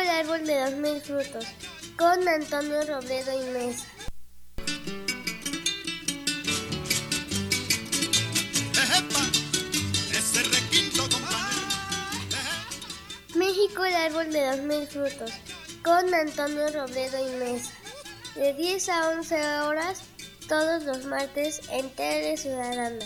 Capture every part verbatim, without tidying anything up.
el árbol de los mil frutos, con Antonio Robledo y Mesa. México, el árbol de los mil frutos, con Antonio Robledo y Mesa. De diez a once horas, todos los martes, en Tele Ciudadana.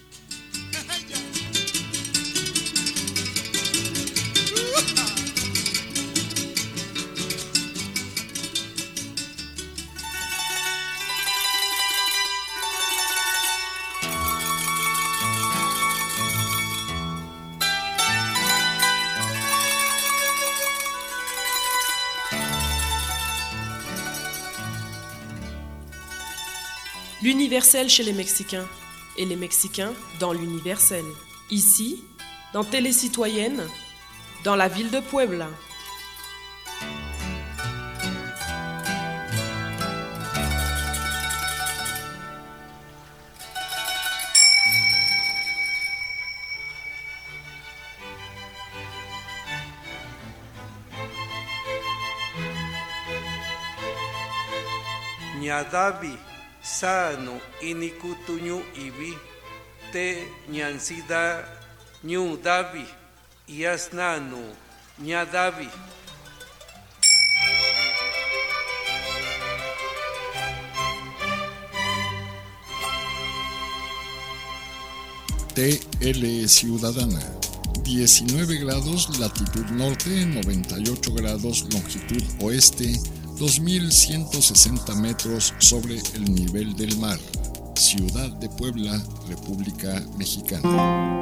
L'universel chez les Mexicains et les Mexicains dans l'universel. Ici, dans Télé Citoyenne, dans la ville de Puebla. Ñadavi sano inikutuñu ibi te ñansida ñu davi yasnanu ñadavi. T L Ciudadana, diecinueve grados latitud norte, noventa y ocho grados longitud oeste, dos mil ciento sesenta metros sobre el nivel del mar. Ciudad de Puebla, República Mexicana.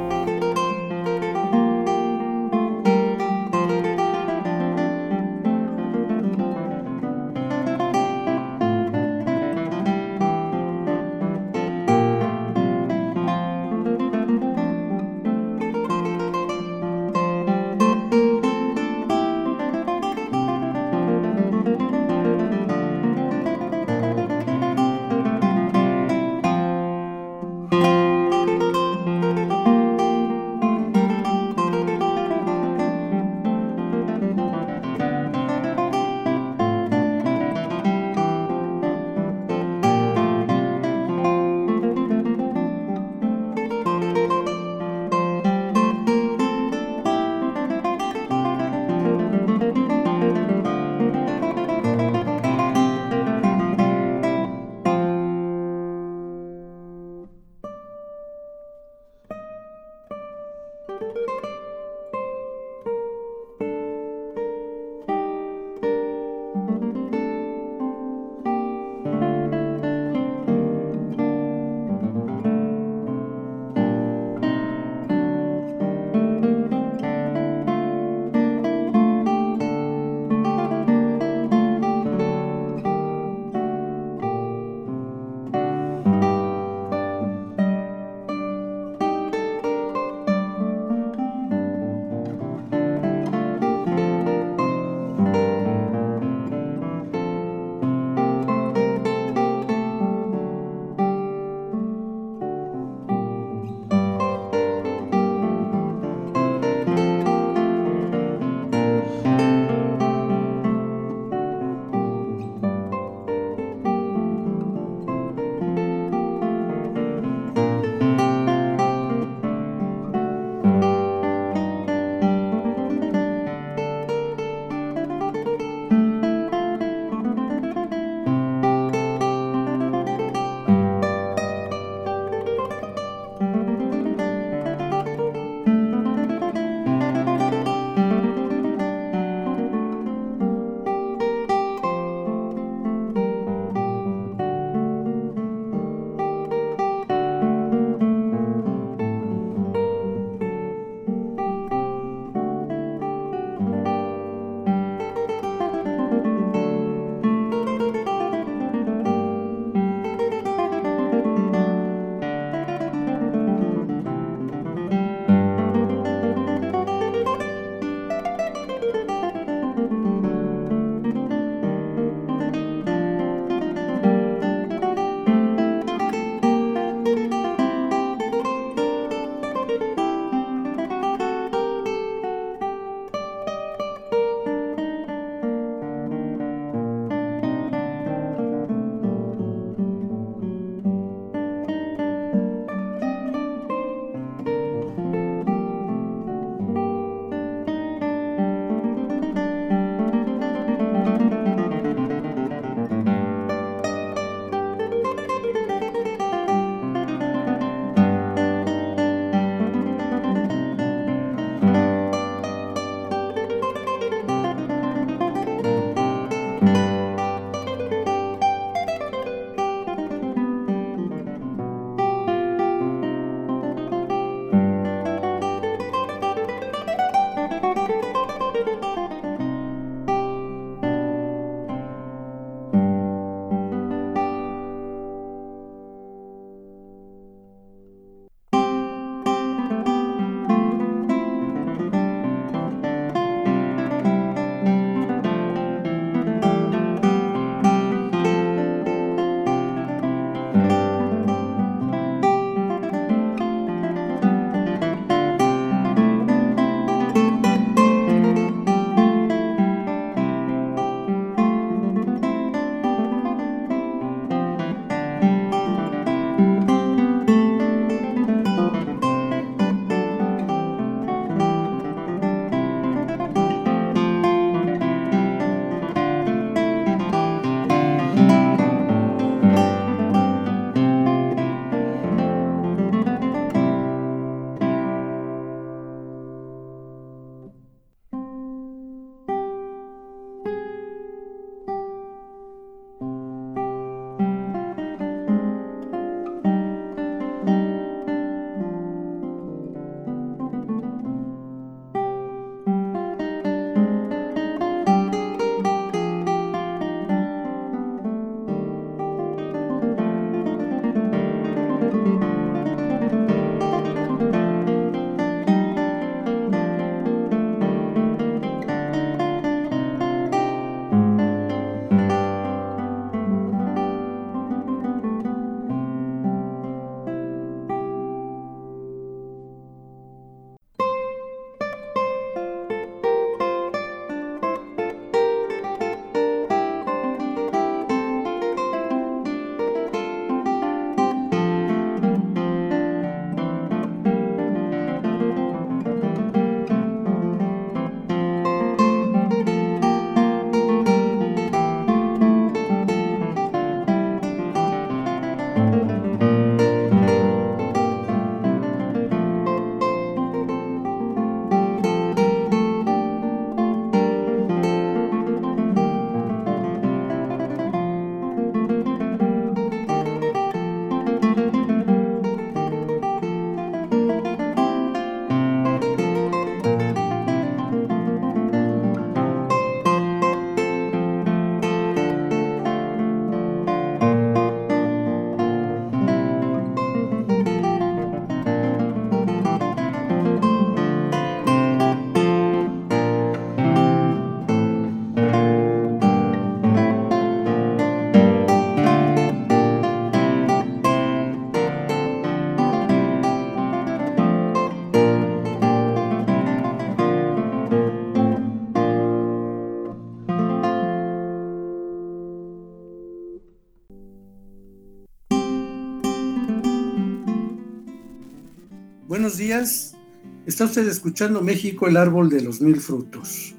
Buenos días, está usted escuchando México, el árbol de los mil frutos.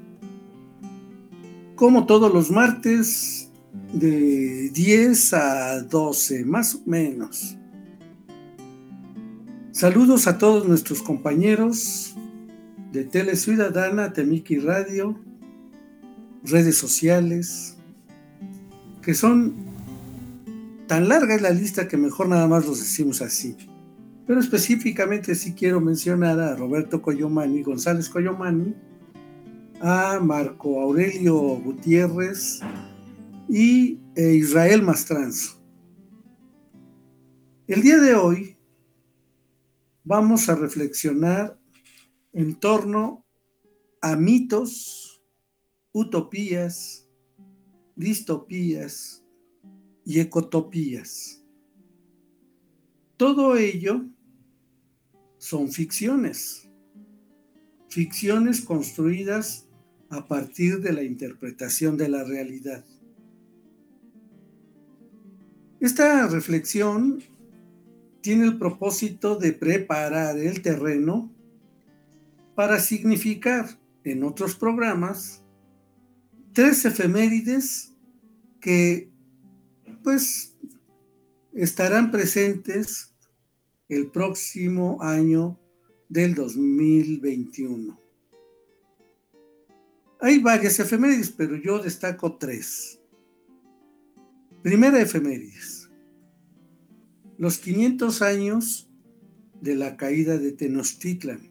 Como todos los martes, de diez a doce, más o menos. Saludos a todos nuestros compañeros de Tele Ciudadana, Temiki Radio, redes sociales, que son tan larga es la lista que mejor nada más los decimos así. Pero específicamente sí quiero mencionar a Roberto Coyomani, González Coyomani, a Marco Aurelio Gutiérrez y e Israel Mastranzo. El día de hoy vamos a reflexionar en torno a mitos, utopías, distopías y ecotopías. Todo ello son ficciones, ficciones construidas a partir de la interpretación de la realidad. Esta reflexión tiene el propósito de preparar el terreno para significar en otros programas tres efemérides que pues estarán presentes el próximo año del dos mil veintiuno. Hay varias efemérides, pero yo destaco tres. Primera efemérides: los quinientos años de la caída de Tenochtitlan.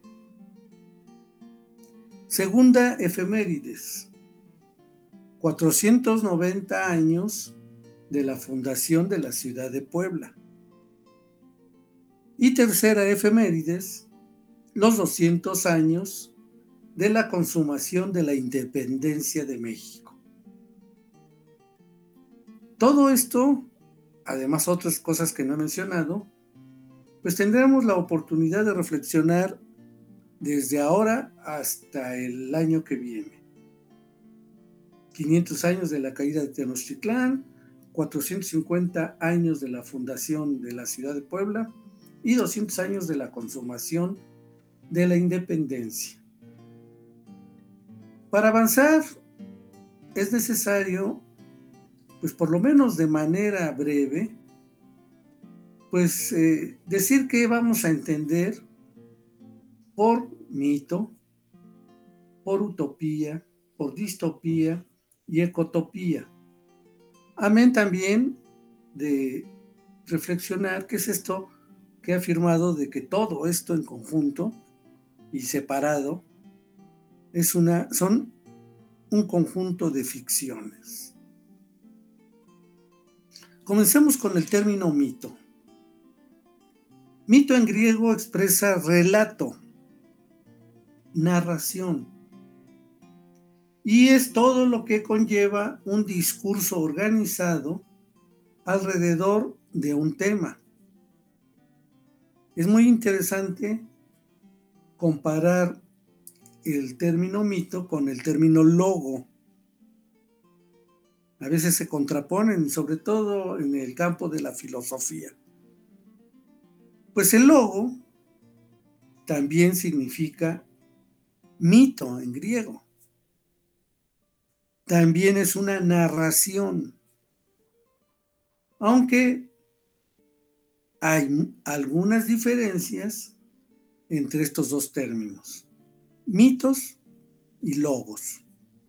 Segunda efemérides: cuatrocientos noventa años de la fundación de la ciudad de Puebla. Y tercera efemérides: los doscientos años de la consumación de la independencia de México. Todo esto, además otras cosas que no he mencionado, pues tendremos la oportunidad de reflexionar desde ahora hasta el año que viene. quinientos años de la caída de Tenochtitlán, cuatrocientos cincuenta años de la fundación de la ciudad de Puebla y doscientos años de la consumación de la independencia. Para avanzar es necesario, pues por lo menos de manera breve, pues eh, decir que vamos a entender por mito, por utopía, por distopía y ecotopía. Amén también de reflexionar qué es esto que he afirmado de que todo esto en conjunto y separado es una, son un conjunto de ficciones. Comencemos con el término mito. Mito en griego expresa relato, narración, y es todo lo que conlleva un discurso organizado alrededor de un tema. Es muy interesante comparar el término mito con el término logo. A veces se contraponen, sobre todo en el campo de la filosofía. Pues el logo también significa mito en griego. También es una narración, aunque hay algunas diferencias entre estos dos términos, mitos y logos.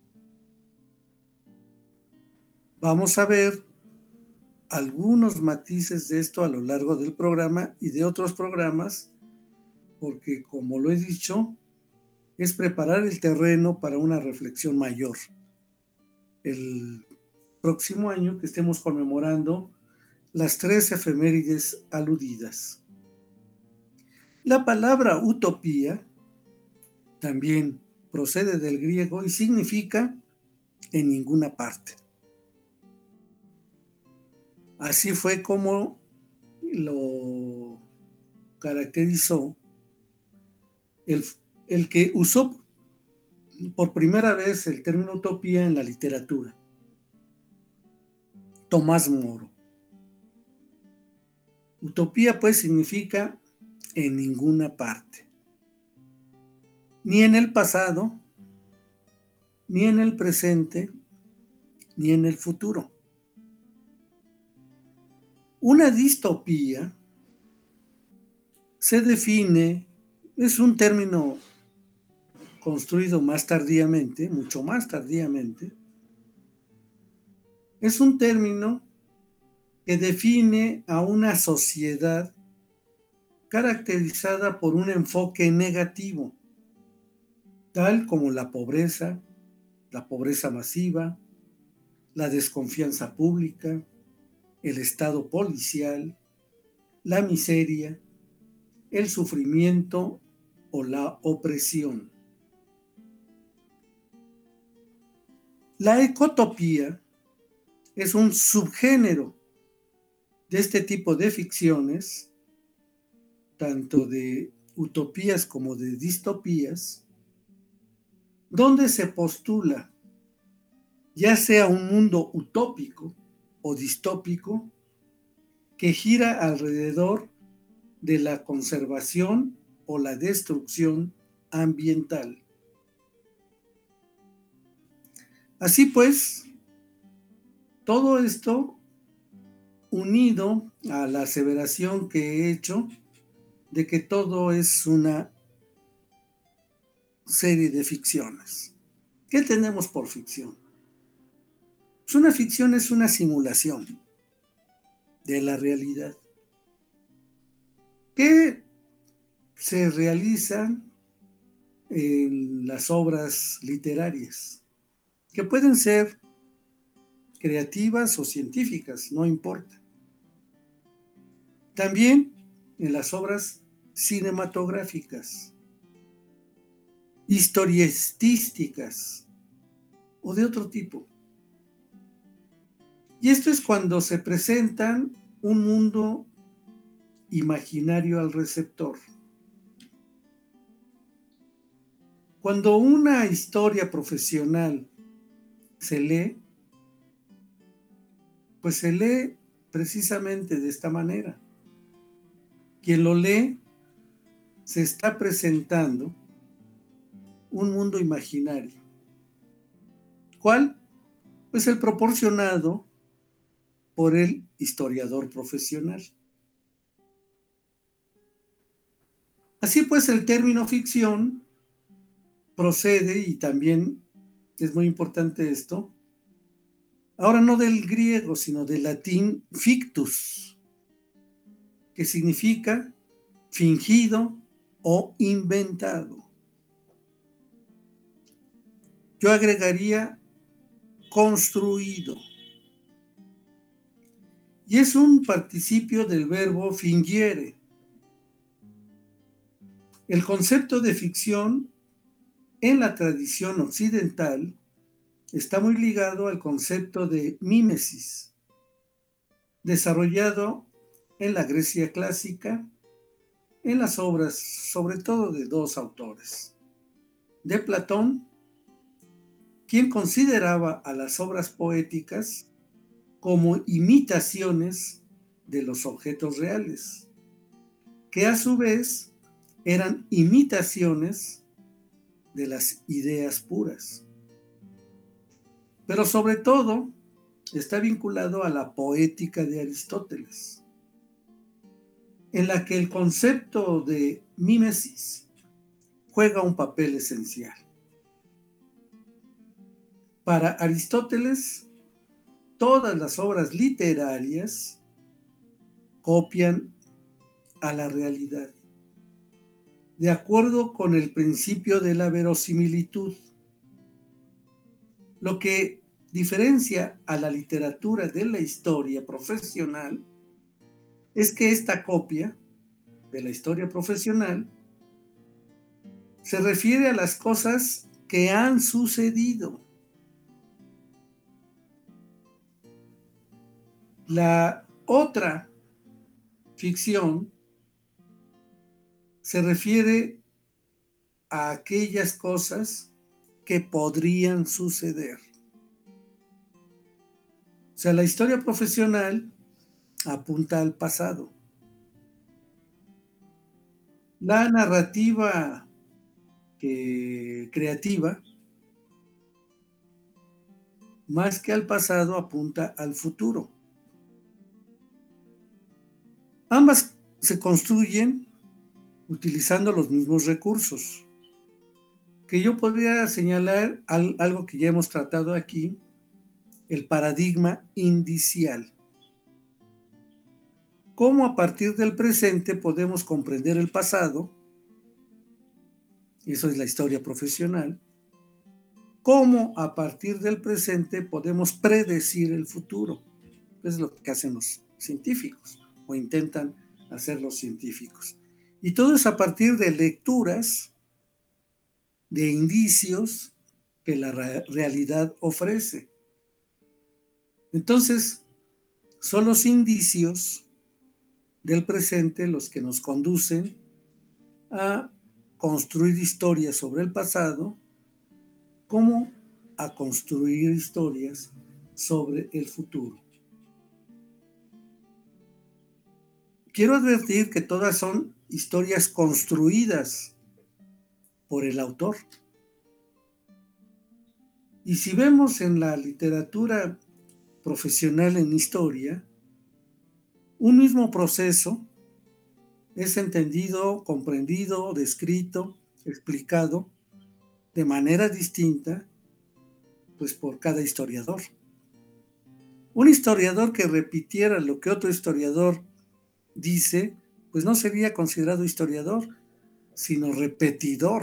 Vamos a ver algunos matices de esto a lo largo del programa y de otros programas, porque como lo he dicho, es preparar el terreno para una reflexión mayor. El próximo año que estemos conmemorando las tres efemérides aludidas. La palabra utopía también procede del griego y significa en ninguna parte. Así fue como lo caracterizó el, el que usó por primera vez el término utopía en la literatura, Tomás Moro. Utopía pues significa en ninguna parte, ni en el pasado, ni en el presente, ni en el futuro. Una distopía se define, es un término construido más tardíamente, mucho más tardíamente, es un término que define a una sociedad caracterizada por un enfoque negativo, tal como la pobreza, la pobreza masiva, la desconfianza pública, el estado policial, la miseria, el sufrimiento o la opresión. La ecotopía es un subgénero de este tipo de ficciones, tanto de utopías como de distopías, donde se postula ya sea un mundo utópico o distópico que gira alrededor de la conservación o la destrucción ambiental. Así pues, todo esto unido a la aseveración que he hecho de que todo es una serie de ficciones. ¿Qué tenemos por ficción? Pues una ficción es una simulación de la realidad que se realiza en las obras literarias, que pueden ser creativas o científicas, no importa. También en las obras cinematográficas, historietísticas o de otro tipo. Y esto es cuando se presentan un mundo imaginario al receptor. Cuando una historia profesional se lee, pues se lee precisamente de esta manera. Quien lo lee se está presentando un mundo imaginario. ¿Cuál? Pues el proporcionado por el historiador profesional. Así pues, el término ficción procede, y también es muy importante esto, ahora no del griego, sino del latín fictus, que significa fingido o inventado. Yo agregaría construido. Y es un participio del verbo fingere. El concepto de ficción en la tradición occidental está muy ligado al concepto de mímesis, desarrollado en la Grecia clásica, en las obras sobre todo de dos autores, de Platón, quien consideraba a las obras poéticas como imitaciones de los objetos reales, que a su vez eran imitaciones de las ideas puras. Pero sobre todo está vinculado a la poética de Aristóteles, en la que el concepto de mímesis juega un papel esencial. Para Aristóteles, todas las obras literarias copian a la realidad, de acuerdo con el principio de la verosimilitud. Lo que diferencia a la literatura de la historia profesional es que esta copia de la historia profesional se refiere a las cosas que han sucedido. La otra ficción se refiere a aquellas cosas que podrían suceder. O sea, la historia profesional apunta al pasado. La narrativa que, creativa, más que al pasado, apunta al futuro. Ambas se construyen utilizando los mismos recursos, que yo podría señalar al, algo que ya hemos tratado aquí, el paradigma indicial. Cómo a partir del presente podemos comprender el pasado, eso es la historia profesional, cómo a partir del presente podemos predecir el futuro. Eso es lo que hacen los científicos, o intentan hacer los científicos. Y todo es a partir de lecturas, de indicios que la re- realidad ofrece. Entonces, son los indicios del presente los que nos conducen a construir historias sobre el pasado, como a construir historias sobre el futuro. Quiero advertir que todas son historias construidas por el autor. Y si vemos en la literatura profesional en historia, un mismo proceso es entendido, comprendido, descrito, explicado de manera distinta, pues por cada historiador. Un historiador que repitiera lo que otro historiador dice, pues no sería considerado historiador, sino repetidor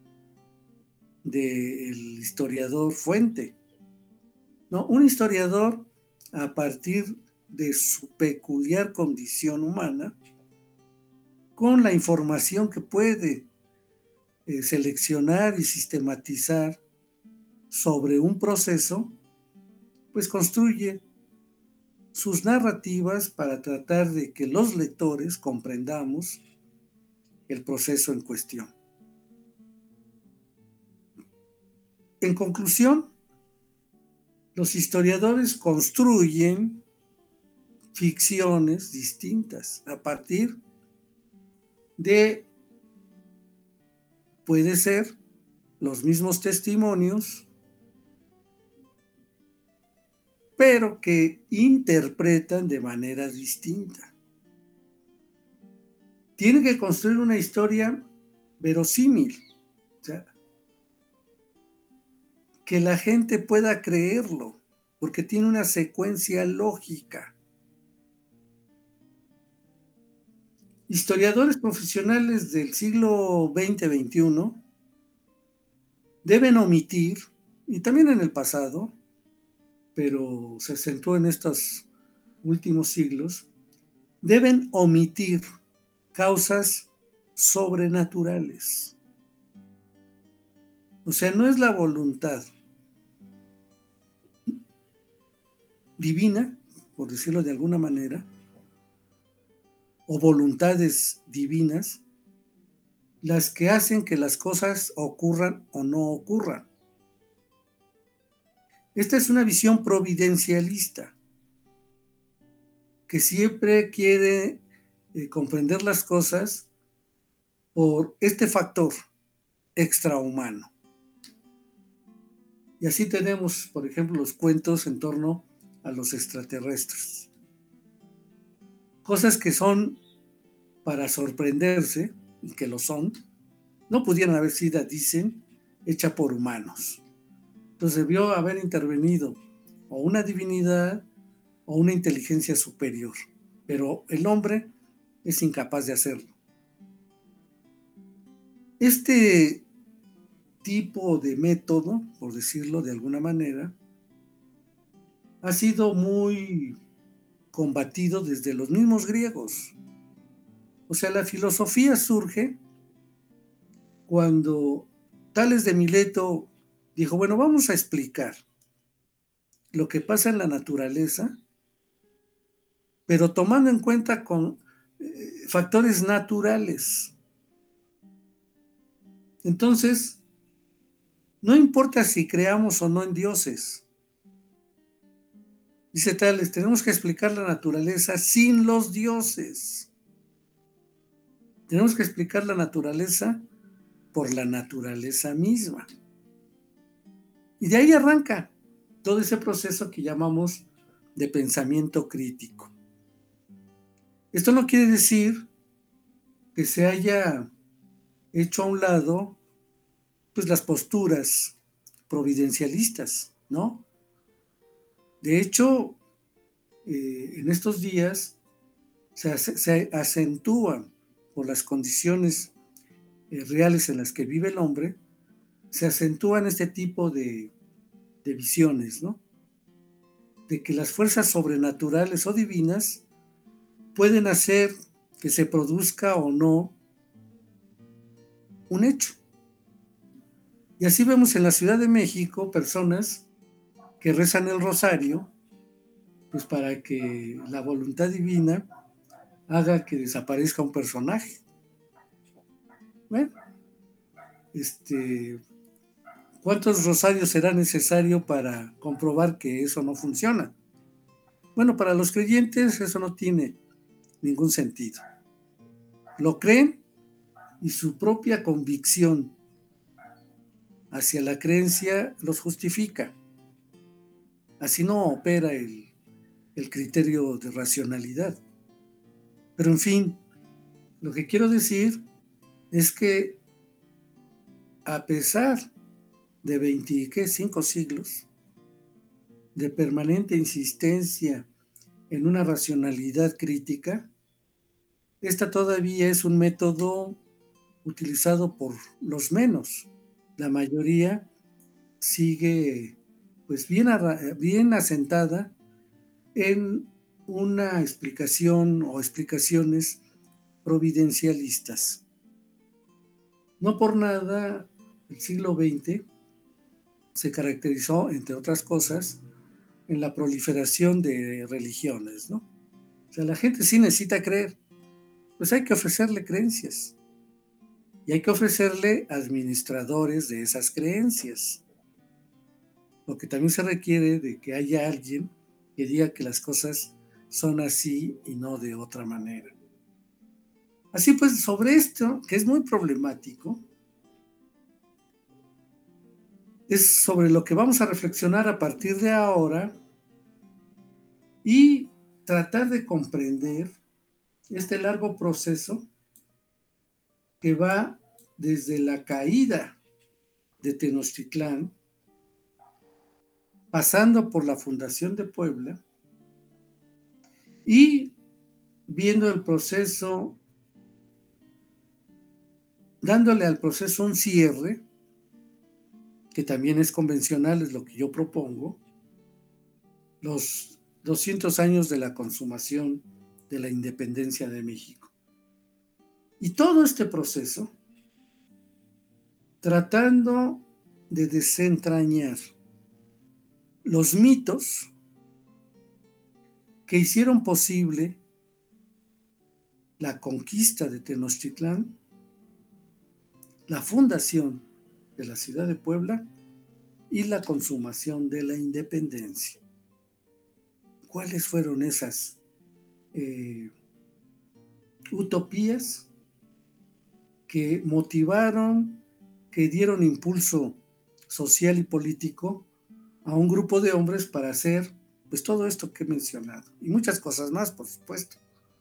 del historiador fuente. No, un historiador, a partir de su peculiar condición humana, con la información que puede eh, seleccionar y sistematizar sobre un proceso, pues construye sus narrativas para tratar de que los lectores comprendamos el proceso en cuestión. En conclusión, los historiadores construyen ficciones distintas a partir de, puede ser, los mismos testimonios, pero que interpretan de manera distinta. Tienen que construir una historia verosímil, o sea, que la gente pueda creerlo, porque tiene una secuencia lógica. Historiadores profesionales del siglo veinte veintiuno deben omitir, y también en el pasado, pero se acentuó en estos últimos siglos, deben omitir causas sobrenaturales. O sea, no es la voluntad divina, por decirlo de alguna manera, o voluntades divinas, las que hacen que las cosas ocurran o no ocurran. Esta es una visión providencialista, que siempre quiere eh, comprender las cosas por este factor extrahumano. Y así tenemos, por ejemplo, los cuentos en torno a los extraterrestres. Cosas que son para sorprenderse, y que lo son, no pudieran haber sido, dicen, hechas por humanos. Entonces debió haber intervenido o una divinidad o una inteligencia superior, pero el hombre es incapaz de hacerlo. Este tipo de método, por decirlo de alguna manera, ha sido muy combatido desde los mismos griegos. O sea, la filosofía surge cuando Tales de Mileto dijo, bueno, vamos a explicar lo que pasa en la naturaleza, pero tomando en cuenta con eh, factores naturales. Entonces, no importa si creamos o no en dioses. Dice Tales, tenemos que explicar la naturaleza sin los dioses. Tenemos que explicar la naturaleza por la naturaleza misma. Y de ahí arranca todo ese proceso que llamamos de pensamiento crítico. Esto no quiere decir que se haya hecho a un lado pues las posturas providencialistas, ¿no? De hecho, eh, en estos días se, se acentúan por las condiciones eh, reales en las que vive el hombre, se acentúan este tipo de, de visiones, ¿no? De que las fuerzas sobrenaturales o divinas pueden hacer que se produzca o no un hecho. Y así vemos en la Ciudad de México personas que rezan el rosario, pues para que la voluntad divina haga que desaparezca un personaje. Bueno, este, ¿cuántos rosarios será necesario para comprobar que eso no funciona? Bueno, para los creyentes eso no tiene ningún sentido. Lo creen y su propia convicción hacia la creencia los justifica. Así no opera el, el criterio de racionalidad. Pero en fin, lo que quiero decir es que a pesar de veinticinco siglos de permanente insistencia en una racionalidad crítica, esta todavía es un método utilizado por los menos. La mayoría sigue pues bien, bien asentada en una explicación o explicaciones providencialistas. No por nada el siglo veinte se caracterizó, entre otras cosas, en la proliferación de religiones, ¿no? O sea, la gente sí necesita creer, pues hay que ofrecerle creencias y hay que ofrecerle administradores de esas creencias. Lo que también se requiere de que haya alguien que diga que las cosas son así y no de otra manera. Así pues, sobre esto, que es muy problemático, es sobre lo que vamos a reflexionar a partir de ahora y tratar de comprender este largo proceso que va desde la caída de Tenochtitlán, pasando por la fundación de Puebla y viendo el proceso, dándole al proceso un cierre, que también es convencional, es lo que yo propongo, los doscientos años de la consumación de la independencia de México. Y todo este proceso, tratando de desentrañar los mitos que hicieron posible la conquista de Tenochtitlán, la fundación de la ciudad de Puebla y la consumación de la independencia. ¿Cuáles fueron esas eh, utopías que motivaron, que dieron impulso social y político a un grupo de hombres para hacer pues todo esto que he mencionado y muchas cosas más, por supuesto?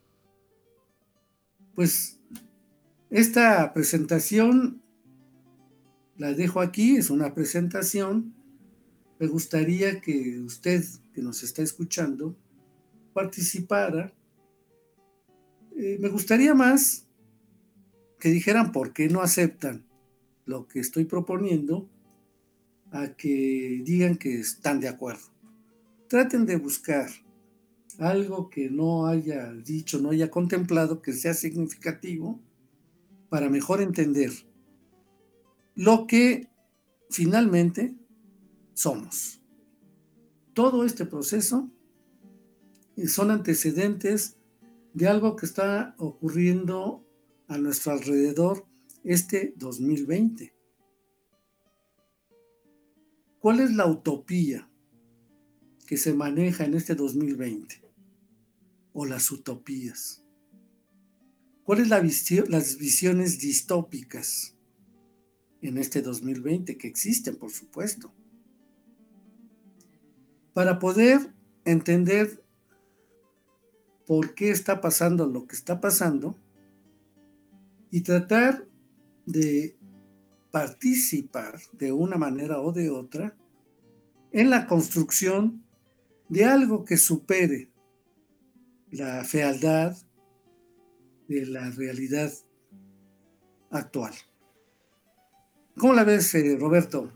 Pues esta presentación la dejo aquí, es una presentación. Me gustaría que usted, que nos está escuchando, participara. Eh, me gustaría más que dijeran por qué no aceptan lo que estoy proponiendo, a que digan que están de acuerdo. Traten de buscar algo que no haya dicho, no haya contemplado, que sea significativo para mejor entender lo que finalmente somos. Todo este proceso son antecedentes de algo que está ocurriendo a nuestro alrededor este dos mil veinte. ¿Cuál es la utopía que se maneja en este dos mil veinte? O las utopías. ¿Cuáles la visio- las visiones distópicas en este dos mil veinte que existen, por supuesto? Para poder entender por qué está pasando lo que está pasando y tratar de participar de una manera o de otra en la construcción de algo que supere la fealdad de la realidad actual. ¿Cómo la ves, eh, Roberto?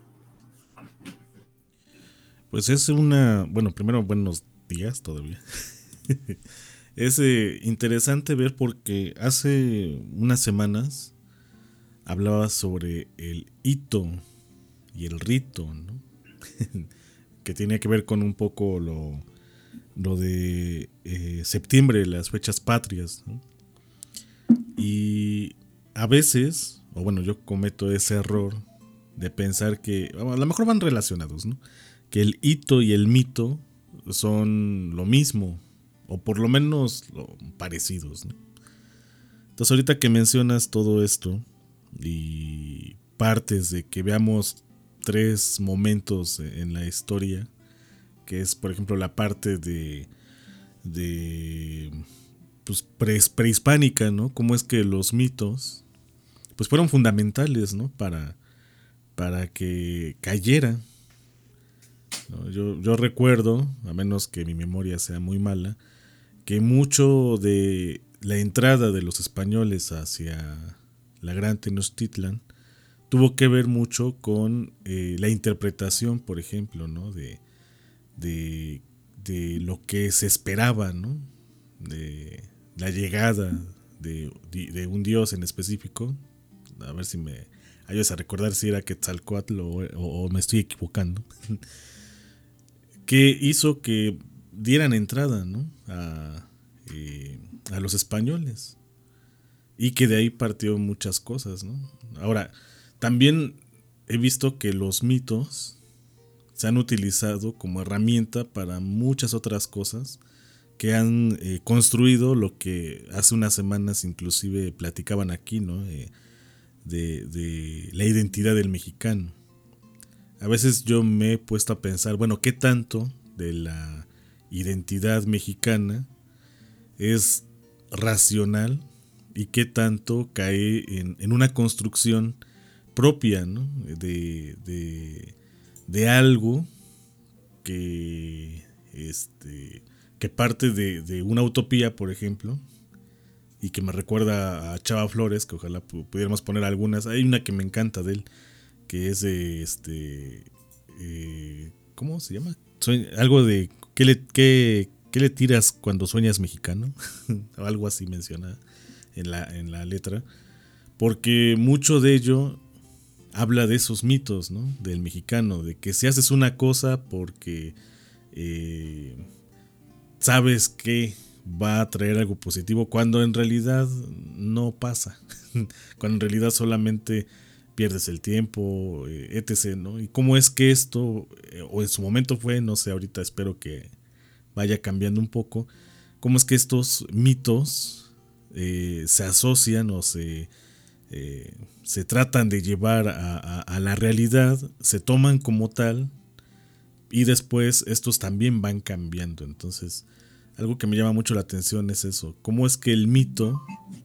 Pues es una, bueno, primero buenos días todavía. Es eh, interesante ver porque hace unas semanas hablaba sobre el hito y el rito, ¿no? Que tiene que ver con un poco lo, lo de eh, septiembre, las fechas patrias, ¿no? Y a veces, o bueno, yo cometo ese error de pensar que a lo mejor van relacionados, ¿no? Que el hito y el mito son lo mismo, o por lo menos lo, parecidos, ¿no? Entonces ahorita que mencionas todo esto y partes de que veamos tres momentos en la historia, que es por ejemplo la parte de, de pues, pre, prehispánica, ¿no? Cómo es que los mitos pues fueron fundamentales, ¿no? Para, para que cayera. ¿No? Yo, yo recuerdo, a menos que mi memoria sea muy mala, que mucho de la entrada de los españoles hacia la Gran Tenochtitlan tuvo que ver mucho con eh, la interpretación, por ejemplo, ¿no? de, de, de lo que se esperaba, ¿no? De la llegada de, de un dios en específico. A ver si me ayudas a recordar si era Quetzalcóatl o, o, o me estoy equivocando. Que hizo que dieran entrada, ¿no? a, eh, a los españoles y que de ahí partió muchas cosas, ¿no? Ahora, también he visto que los mitos se han utilizado como herramienta para muchas otras cosas que han eh, construido lo que hace unas semanas inclusive platicaban aquí, ¿no? Eh, de, de la identidad del mexicano. A veces yo me he puesto a pensar, bueno, ¿qué tanto de la identidad mexicana es racional y qué tanto cae en, en una construcción propia, ¿no? de, de, de algo que, este, que parte de, de una utopía, por ejemplo, y que me recuerda a Chava Flores, que ojalá pudiéramos poner algunas. Hay una que me encanta de él, que es de este eh, ¿cómo se llama? Sueña, algo de ¿qué le, qué, qué le tiras cuando sueñas mexicano? O algo así menciona en la, en la letra, porque mucho de ello habla de esos mitos, ¿no? Del mexicano, de que si haces una cosa porque eh, sabes que va a traer algo positivo, cuando en realidad no pasa, cuando en realidad solamente pierdes el tiempo, etcétera, ¿no? Y cómo es que esto, o en su momento fue, no sé, ahorita espero que vaya cambiando un poco, cómo es que estos mitos eh, se asocian o se, eh, se tratan de llevar a, a, a la realidad, se toman como tal y después estos también van cambiando. Entonces, algo que me llama mucho la atención es eso, cómo es que el mito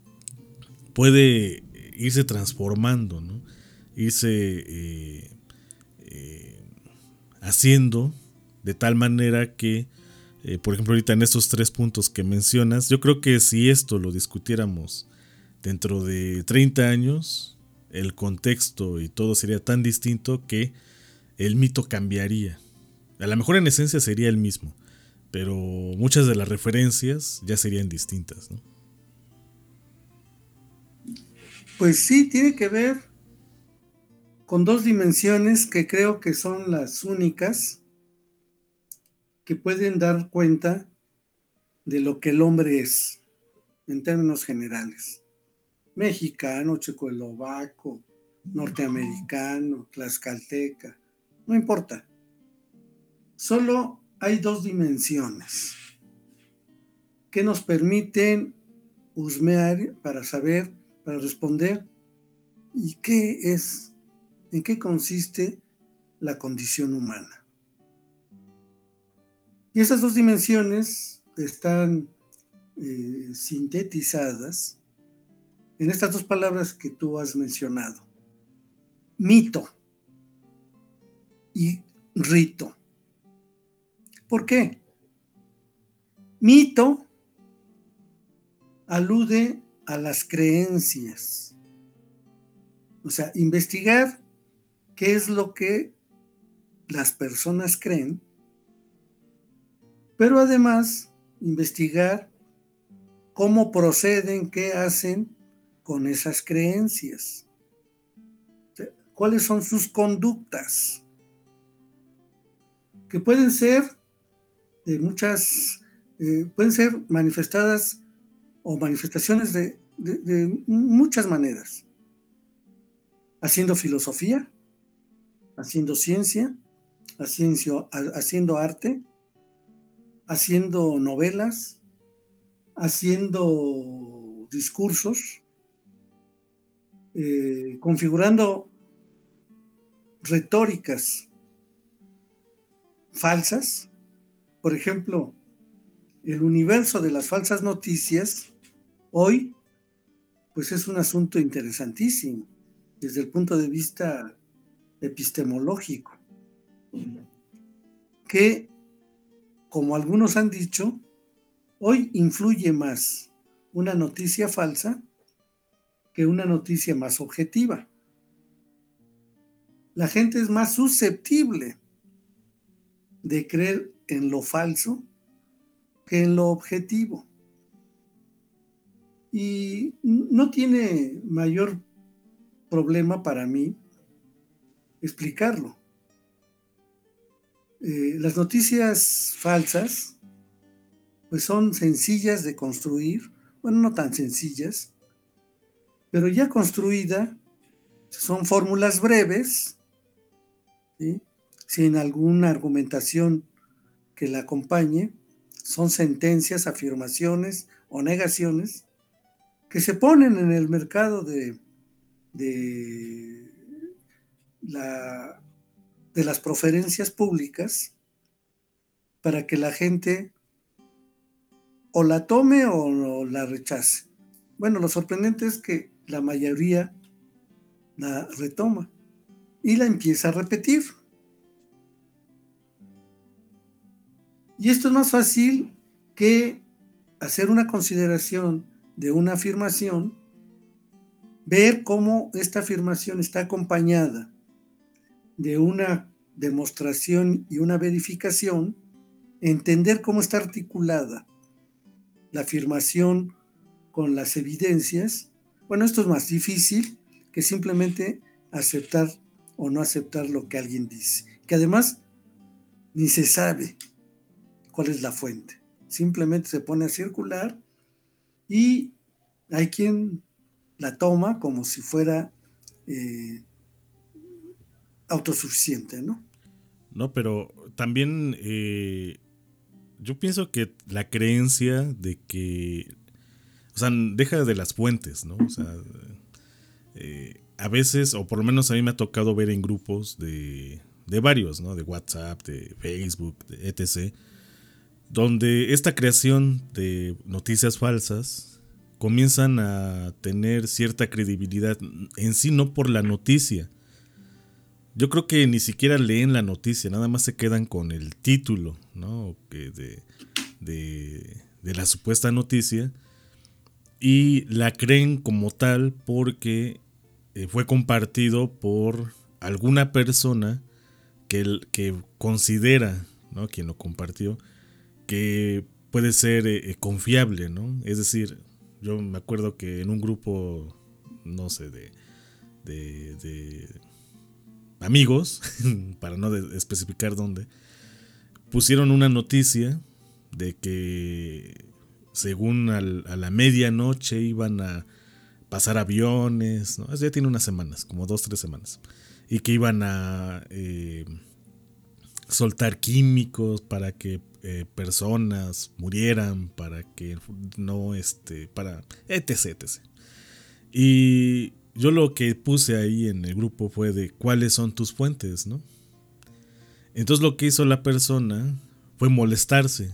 puede irse transformando, ¿no? Irse eh, eh, haciendo de tal manera que, eh, por ejemplo, ahorita en estos tres puntos que mencionas, yo creo que si esto lo discutiéramos dentro de treinta años, el contexto y todo sería tan distinto que el mito cambiaría. A lo mejor en esencia sería el mismo, pero muchas de las referencias ya serían distintas, ¿no? Pues sí, tiene que ver con dos dimensiones que creo que son las únicas que pueden dar cuenta de lo que el hombre es, en términos generales. Mexicano, checoslovaco, norteamericano, tlaxcalteca, no importa. Solo hay dos dimensiones que nos permiten husmear, para saber, para responder, ¿y qué es, en qué consiste la condición humana? Y esas dos dimensiones están eh, sintetizadas en estas dos palabras que tú has mencionado: mito y rito. ¿Por qué? Mito alude a las creencias. O sea, investigar qué es lo que las personas creen, pero además investigar cómo proceden, qué hacen con esas creencias, cuáles son sus conductas, que pueden ser de muchas, eh, pueden ser manifestadas o manifestaciones de, de, de muchas maneras, haciendo filosofía, haciendo ciencia, haciendo, haciendo arte, haciendo novelas, haciendo discursos, eh, configurando retóricas falsas. Por ejemplo, el universo de las falsas noticias hoy pues es un asunto interesantísimo desde el punto de vista epistemológico, que, como algunos han dicho, hoy influye más una noticia falsa que una noticia más objetiva. La gente es más susceptible de creer en lo falso que en lo objetivo. Y no tiene mayor problema para mí explicarlo. Eh, las noticias falsas pues son sencillas de construir, bueno, no tan sencillas, pero ya construida, son fórmulas breves, ¿sí?, sin alguna argumentación que la acompañe, son sentencias, afirmaciones o negaciones que se ponen en el mercado de, de, la, de las preferencias públicas para que la gente o la tome o la rechace. Bueno, lo sorprendente es que la mayoría la retoma y la empieza a repetir. Y esto es más fácil que hacer una consideración de una afirmación, ver cómo esta afirmación está acompañada de una demostración y una verificación, entender cómo está articulada la afirmación con las evidencias. Bueno, esto es más difícil que simplemente aceptar o no aceptar lo que alguien dice, que además ni se sabe cuál es la fuente. Simplemente se pone a circular y hay quien la toma como si fuera eh, autosuficiente, ¿no? No, pero también eh, yo pienso que la creencia de que, o sea, deja de las fuentes, ¿no? O sea, eh, a veces, o por lo menos a mí me ha tocado ver en grupos de, de varios, ¿no? De WhatsApp, de Facebook, de etcétera, donde esta creación de noticias falsas comienzan a tener cierta credibilidad en sí, no por la noticia. Yo creo que ni siquiera leen la noticia, nada más se quedan con el título, ¿no?, de, de, de la supuesta noticia, y la creen como tal porque eh, fue compartido por alguna persona que, que considera, ¿no?, quien lo compartió, que puede ser eh, confiable, ¿no? Es decir, yo me acuerdo que en un grupo, no sé, de, de, de amigos, para no de, especificar dónde, pusieron una noticia de que según al, a la medianoche iban a pasar aviones, ¿no? Eso ya tiene unas semanas, como dos, tres semanas, y que iban a eh, soltar químicos para que eh, personas murieran, para que no, este, para etc, etc. Y yo lo que puse ahí en el grupo fue de cuáles son tus fuentes, ¿no? Entonces lo que hizo la persona fue molestarse,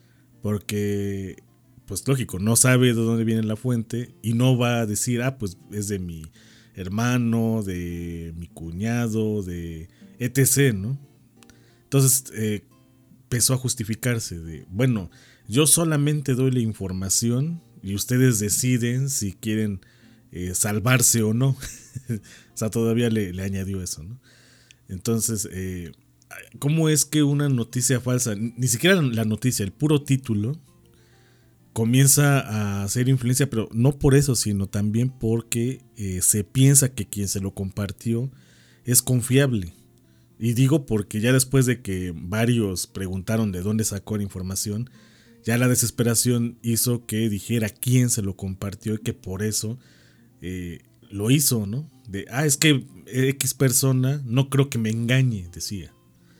porque, pues lógico, no sabe de dónde viene la fuente y no va a decir, ah, pues es de mi hermano, de mi cuñado, de etc, ¿no? Entonces eh, empezó a justificarse de, bueno, yo solamente doy la información y ustedes deciden si quieren eh, salvarse o no. O sea, todavía le, le añadió eso, ¿no? Entonces, eh, ¿cómo es que una noticia falsa, ni siquiera la noticia, el puro título, comienza a hacer influencia, pero no por eso, sino también porque eh, se piensa que quien se lo compartió es confiable? Y digo porque ya después de que varios preguntaron de dónde sacó la información, ya la desesperación hizo que dijera quién se lo compartió y que por eso eh, lo hizo, ¿no? De, ah, es que X persona no creo que me engañe, decía.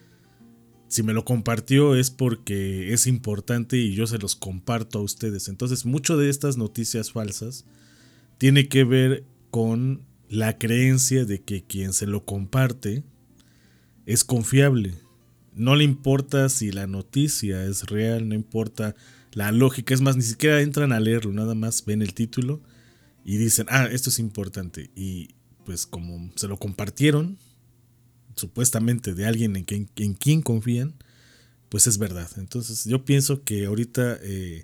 Si me lo compartió es porque es importante y yo se los comparto a ustedes. Entonces, mucho de estas noticias falsas tiene que ver con la creencia de que quien se lo comparte es confiable. No le importa si la noticia es real, no importa la lógica. Es más, ni siquiera entran a leerlo, nada más ven el título y dicen, ah, esto es importante. Y pues como se lo compartieron, supuestamente de alguien en quien, en quien confían, pues es verdad. Entonces yo pienso que ahorita eh,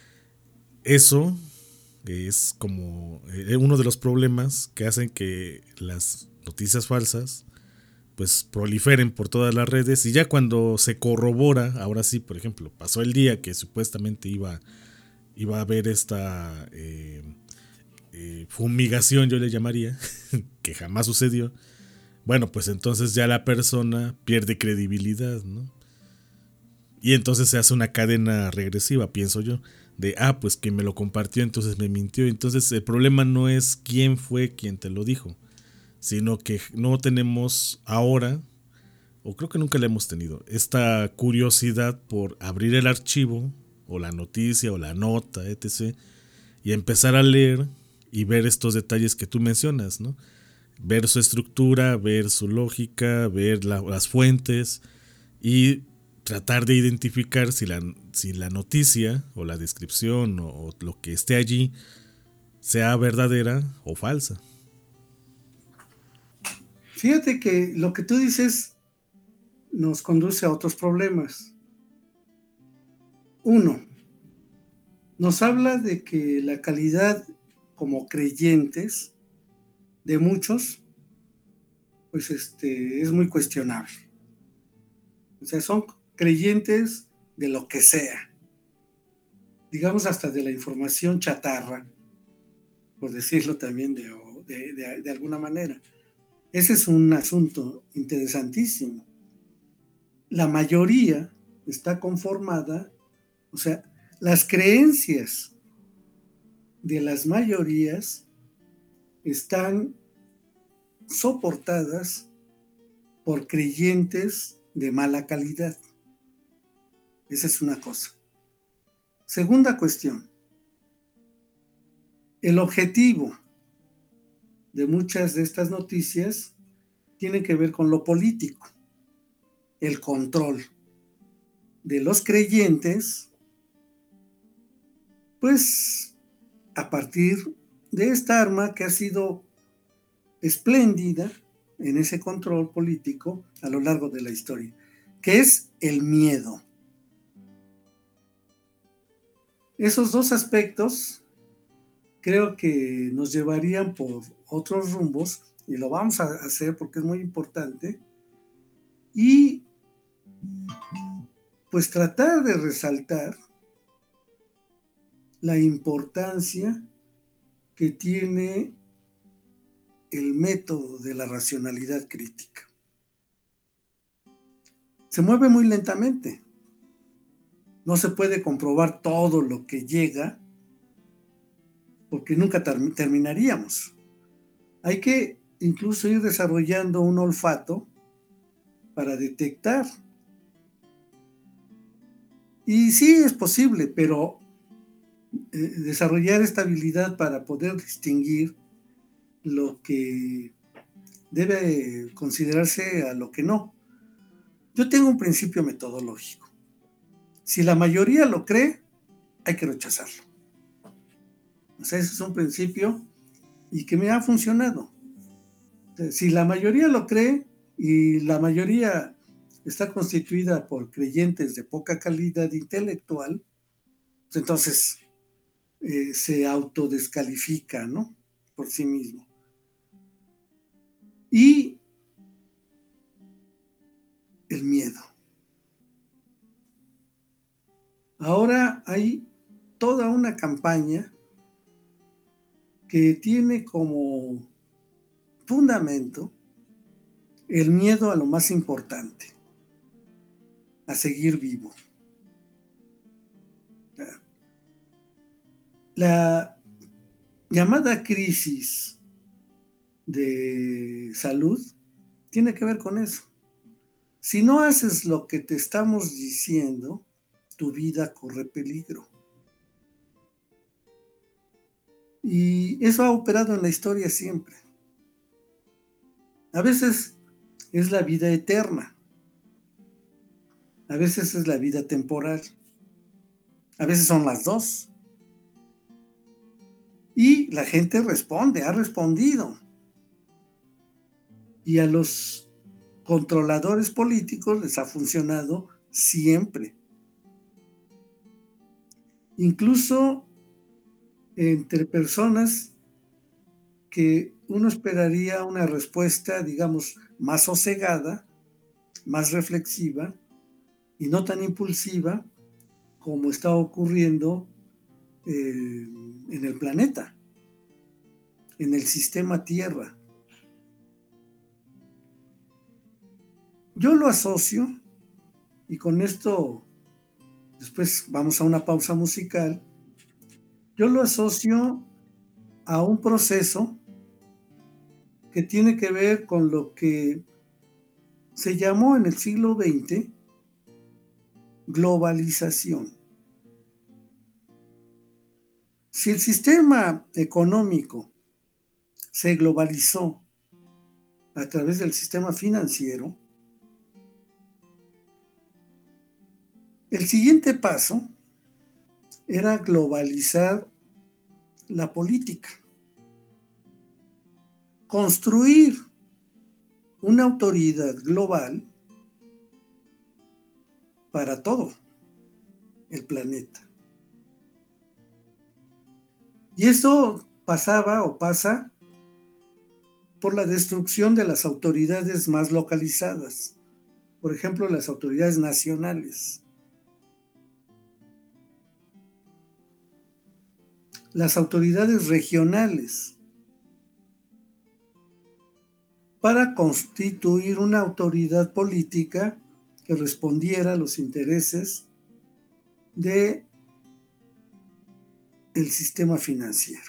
eso es como eh, uno de los problemas que hacen que las noticias falsas pues proliferen por todas las redes, y ya cuando se corrobora, ahora sí, por ejemplo, pasó el día que supuestamente iba, iba a haber esta eh, eh, fumigación, yo le llamaría, que jamás sucedió. Bueno, pues entonces ya la persona pierde credibilidad, ¿no? Y entonces se hace una cadena regresiva, pienso yo, de, ah, pues quien me lo compartió entonces me mintió. Entonces el problema no es quién fue quien te lo dijo, sino que no tenemos ahora, o creo que nunca la hemos tenido, esta curiosidad por abrir el archivo, o la noticia, o la nota, etcétera, y empezar a leer y ver estos detalles que tú mencionas, ¿no? Ver su estructura, ver su lógica, ver la, las fuentes, y tratar de identificar si la, si la noticia, o la descripción, o, o lo que esté allí, sea verdadera o falsa. Fíjate que lo que tú dices nos conduce a otros problemas. Uno, nos habla de que la calidad como creyentes de muchos, pues este, es muy cuestionable. O sea, son creyentes de lo que sea, digamos hasta de la información chatarra, por decirlo también de, de, de, de alguna manera. Ese es un asunto interesantísimo. La mayoría está conformada, o sea, las creencias de las mayorías están soportadas por creyentes de mala calidad. Esa es una cosa. Segunda cuestión. El objetivo de muchas de estas noticias tiene que ver con lo político, el control de los creyentes, pues a partir de esta arma que ha sido espléndida en ese control político a lo largo de la historia, que es el miedo. Esos dos aspectos creo que nos llevarían por otros rumbos, y lo vamos a hacer porque es muy importante, y pues tratar de resaltar la importancia que tiene el método de la racionalidad crítica. Se mueve muy lentamente. No se puede comprobar todo lo que llega, porque nunca ter- terminaríamos. Hay que incluso ir desarrollando un olfato para detectar Y sí es posible, pero eh, desarrollar esta habilidad para poder distinguir lo que debe considerarse a lo que no. Yo tengo un principio metodológico. Si la mayoría lo cree, hay que rechazarlo. O sea, ese es un principio y que me ha funcionado. O sea, si la mayoría lo cree y la mayoría está constituida por creyentes de poca calidad intelectual, pues entonces eh, se autodescalifica, ¿no? Por sí mismo. Y el miedo. Ahora hay toda una campaña que tiene como fundamento el miedo a lo más importante, a seguir vivo. La llamada crisis de salud tiene que ver con eso. Si no haces lo que te estamos diciendo, tu vida corre peligro. Y eso ha operado en la historia siempre. A veces es la vida eterna. A veces es la vida temporal. A veces son las dos. Y la gente responde, ha respondido. Y a los controladores políticos les ha funcionado siempre. Incluso entre personas que uno esperaría una respuesta, digamos, más sosegada, más reflexiva y no tan impulsiva como está ocurriendo eh, en el planeta, en el sistema Tierra. Yo lo asocio, y con esto después vamos a una pausa musical, yo lo asocio a un proceso que tiene que ver con lo que se llamó en el siglo veinte globalización. Si el sistema económico se globalizó a través del sistema financiero, el siguiente paso era globalizar la política, construir una autoridad global para todo el planeta. Y eso pasaba o pasa por la destrucción de las autoridades más localizadas, por ejemplo, las autoridades nacionales. Las autoridades regionales, para constituir una autoridad política que respondiera a los intereses de el sistema financiero.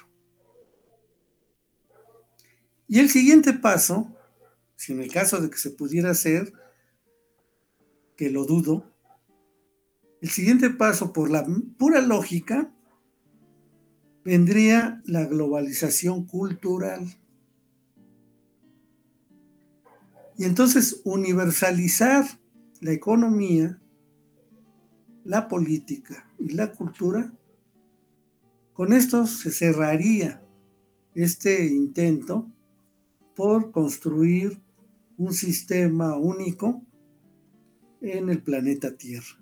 Y el siguiente paso, si en el caso de que se pudiera hacer, que lo dudo, el siguiente paso por la pura lógica vendría la globalización cultural. Y entonces universalizar la economía, la política y la cultura, con esto se cerraría este intento por construir un sistema único en el planeta Tierra.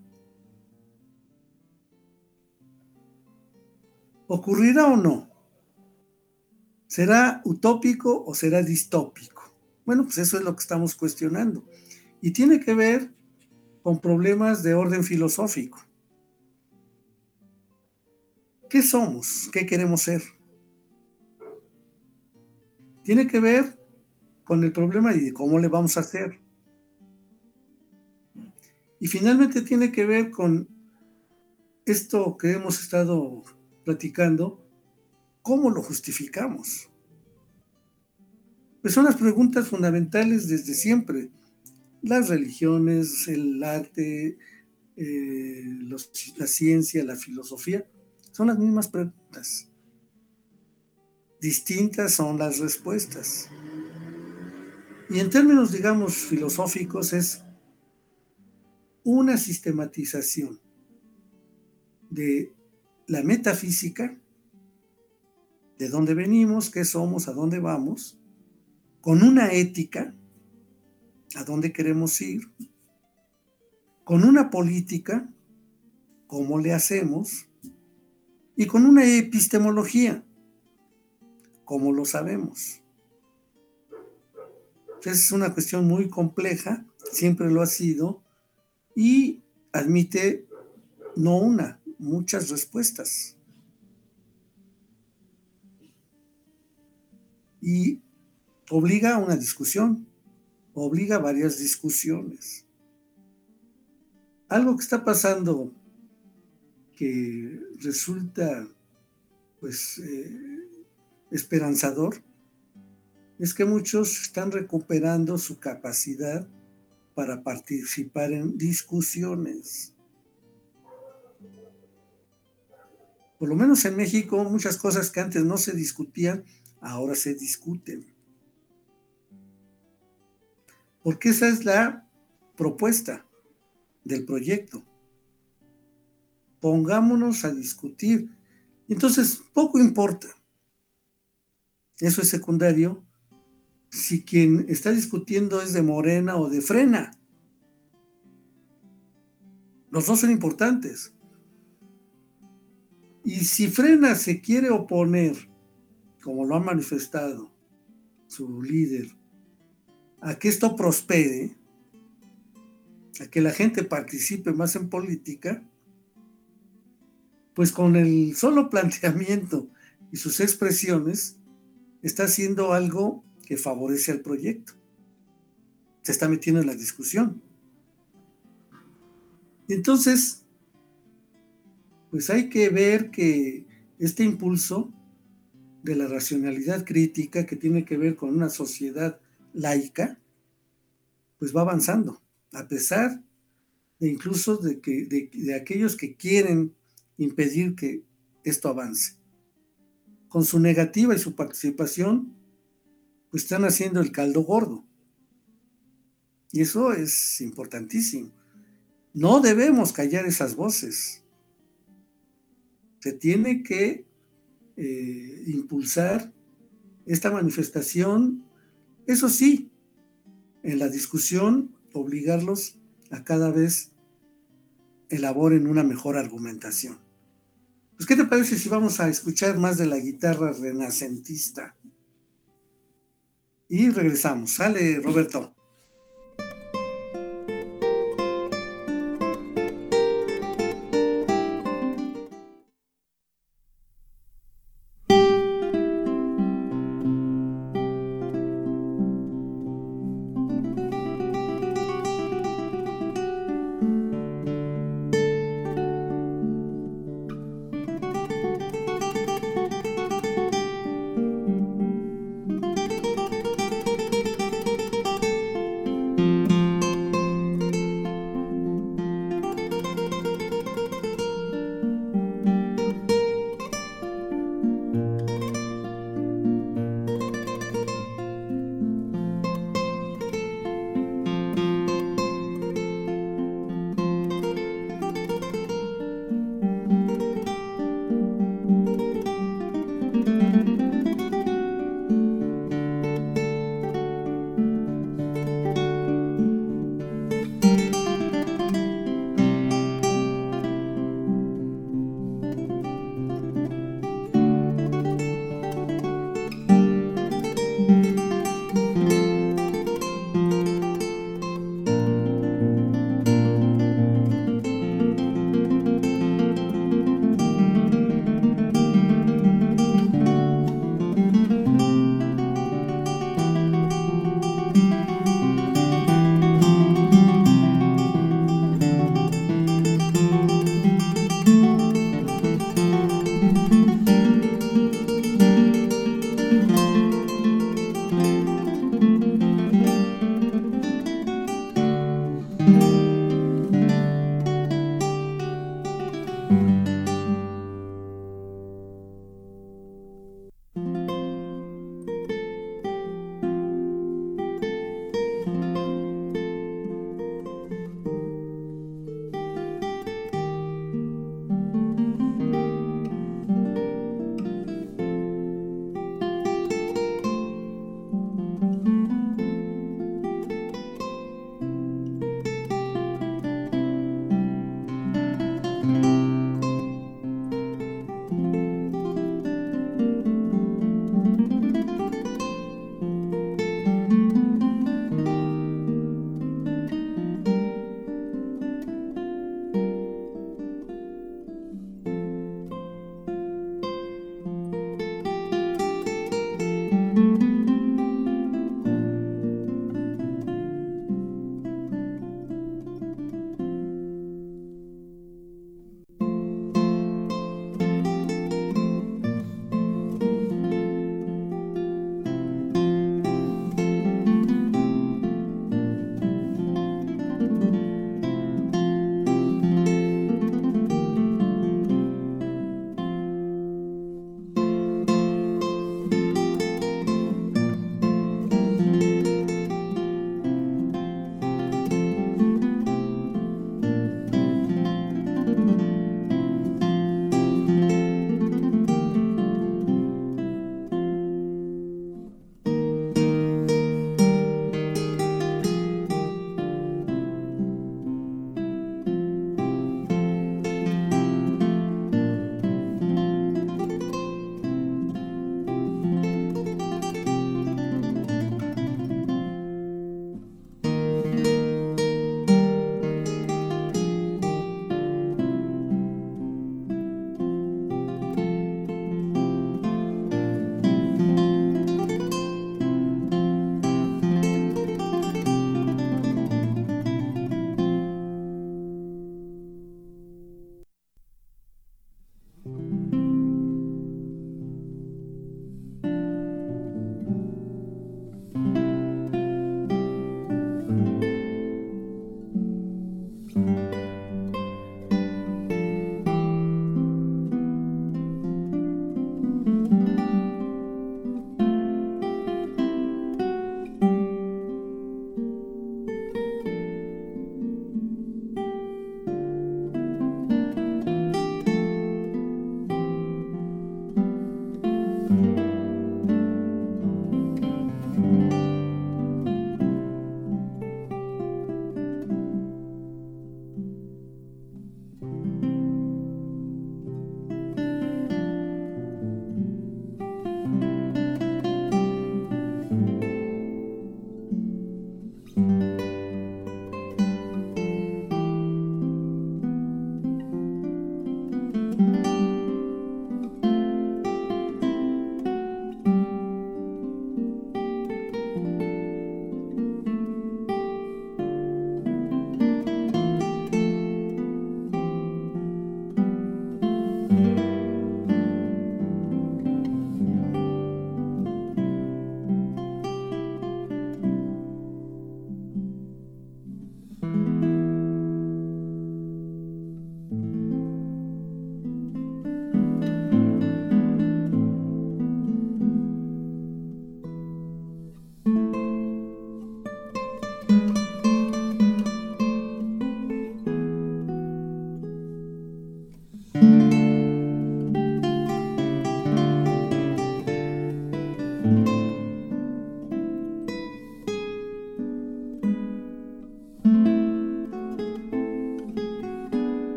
¿Ocurrirá o no? ¿Será utópico o será distópico? Bueno, pues eso es lo que estamos cuestionando. Y tiene que ver con problemas de orden filosófico. ¿Qué somos? ¿Qué queremos ser? Tiene que ver con el problema de cómo le vamos a hacer. Y finalmente tiene que ver con esto que hemos estado platicando, ¿cómo lo justificamos? Pues son las preguntas fundamentales desde siempre. Las religiones, el arte, eh, los, la ciencia, la filosofía, son las mismas preguntas. Distintas son las respuestas. Y en términos, digamos, filosóficos, es una sistematización de la metafísica, de dónde venimos, qué somos, a dónde vamos, con una ética, a dónde queremos ir, con una política, cómo le hacemos, y con una epistemología, cómo lo sabemos. Es una cuestión muy compleja, siempre lo ha sido, y admite no una, muchas respuestas. Y obliga a una discusión, obliga a varias discusiones. Algo que está pasando que resulta pues eh, esperanzador es que muchos están recuperando su capacidad para participar en discusiones. Por lo menos en México, muchas cosas que antes no se discutían, ahora se discuten. Porque esa es la propuesta del proyecto. Pongámonos a discutir. Entonces, poco importa. Eso es secundario. Si quien está discutiendo es de Morena o de Frena. Los dos son importantes. Y si Frena se quiere oponer, como lo ha manifestado su líder, a que esto prospere, a que la gente participe más en política, pues con el solo planteamiento y sus expresiones está haciendo algo que favorece al proyecto. Se está metiendo en la discusión. Entonces, pues hay que ver que este impulso de la racionalidad crítica, que tiene que ver con una sociedad laica, pues va avanzando, a pesar de incluso de, que, de, de aquellos que quieren impedir que esto avance. Con su negativa y su participación, pues están haciendo el caldo gordo. Y eso es importantísimo. No debemos callar esas voces. Se tiene que eh, impulsar esta manifestación, eso sí, en la discusión, obligarlos a cada vez elaboren una mejor argumentación. Pues, ¿qué te parece si vamos a escuchar más de la guitarra renacentista? Y regresamos. Sale, Roberto.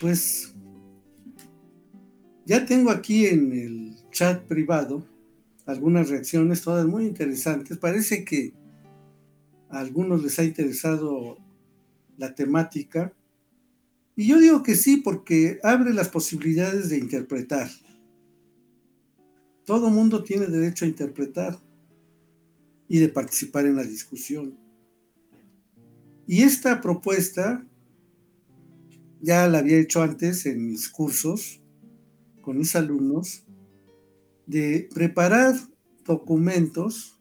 pues ya tengo aquí en el chat privado algunas reacciones, todas muy interesantes. Parece que a algunos les ha interesado la temática. Y yo digo que sí, porque abre las posibilidades de interpretar. Todo mundo tiene derecho a interpretar y de participar en la discusión. Y esta propuesta ya la había hecho antes en mis cursos con mis alumnos, de preparar documentos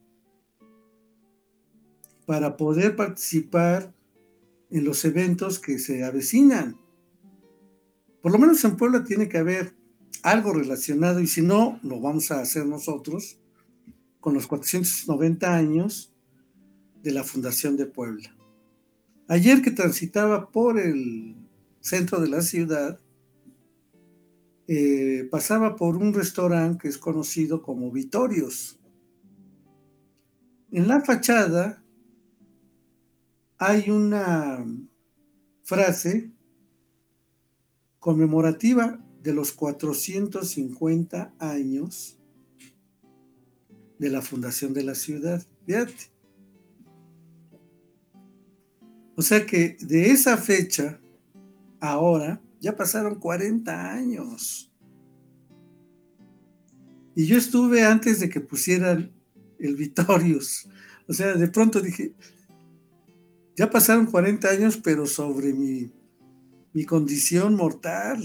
para poder participar en los eventos que se avecinan. Por lo menos en Puebla tiene que haber algo relacionado, y si no, lo vamos a hacer nosotros con los cuatrocientos noventa años de la Fundación de Puebla. Ayer que transitaba por el centro de la ciudad, eh, pasaba por un restaurante que es conocido como Vitorios. En la fachada hay una frase conmemorativa de los cuatrocientos cincuenta años de la fundación de la ciudad. Fíjate. O sea que de esa fecha, ahora, ya pasaron cuarenta años. Y yo estuve antes de que pusieran el Vitorios. O sea, de pronto dije, ya pasaron cuarenta años, pero sobre mi, mi condición mortal.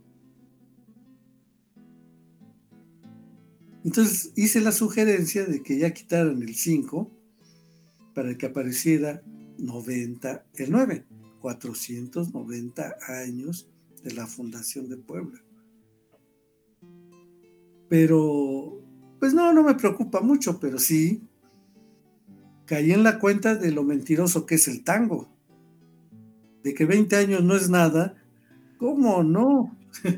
Entonces hice la sugerencia de que ya quitaran el cinco para que apareciera noventa, el nueve, cuatrocientos noventa años de la Fundación de Puebla. Pero, pues no, no me preocupa mucho, pero sí caí en la cuenta de lo mentiroso que es el tango, de que veinte años no es nada. ¿Cómo no?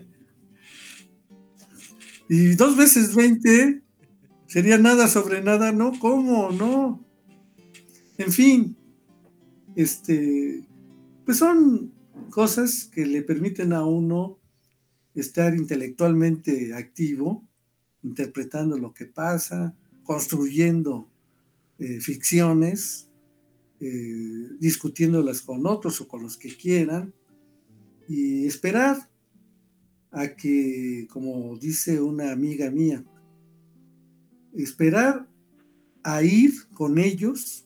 Y dos veces veinte sería nada sobre nada, ¿no? ¿Cómo no? En fin, este, pues son cosas que le permiten a uno estar intelectualmente activo, interpretando lo que pasa, construyendo eh, ficciones, eh, discutiéndolas con otros o con los que quieran, y esperar a que, como dice una amiga mía, esperar a ir con ellos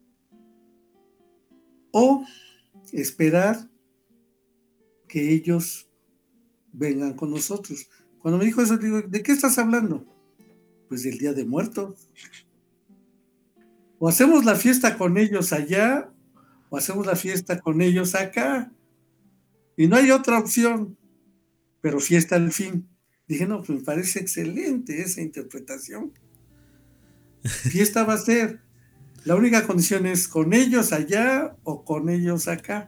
o esperar que ellos vengan con nosotros. Cuando me dijo eso, digo, ¿de qué estás hablando? Pues del Día de Muertos. O hacemos la fiesta con ellos allá, o hacemos la fiesta con ellos acá. Y no hay otra opción, pero fiesta al fin. Dije, no, pues me parece excelente esa interpretación. Fiesta va a ser. La única condición es con ellos allá o con ellos acá.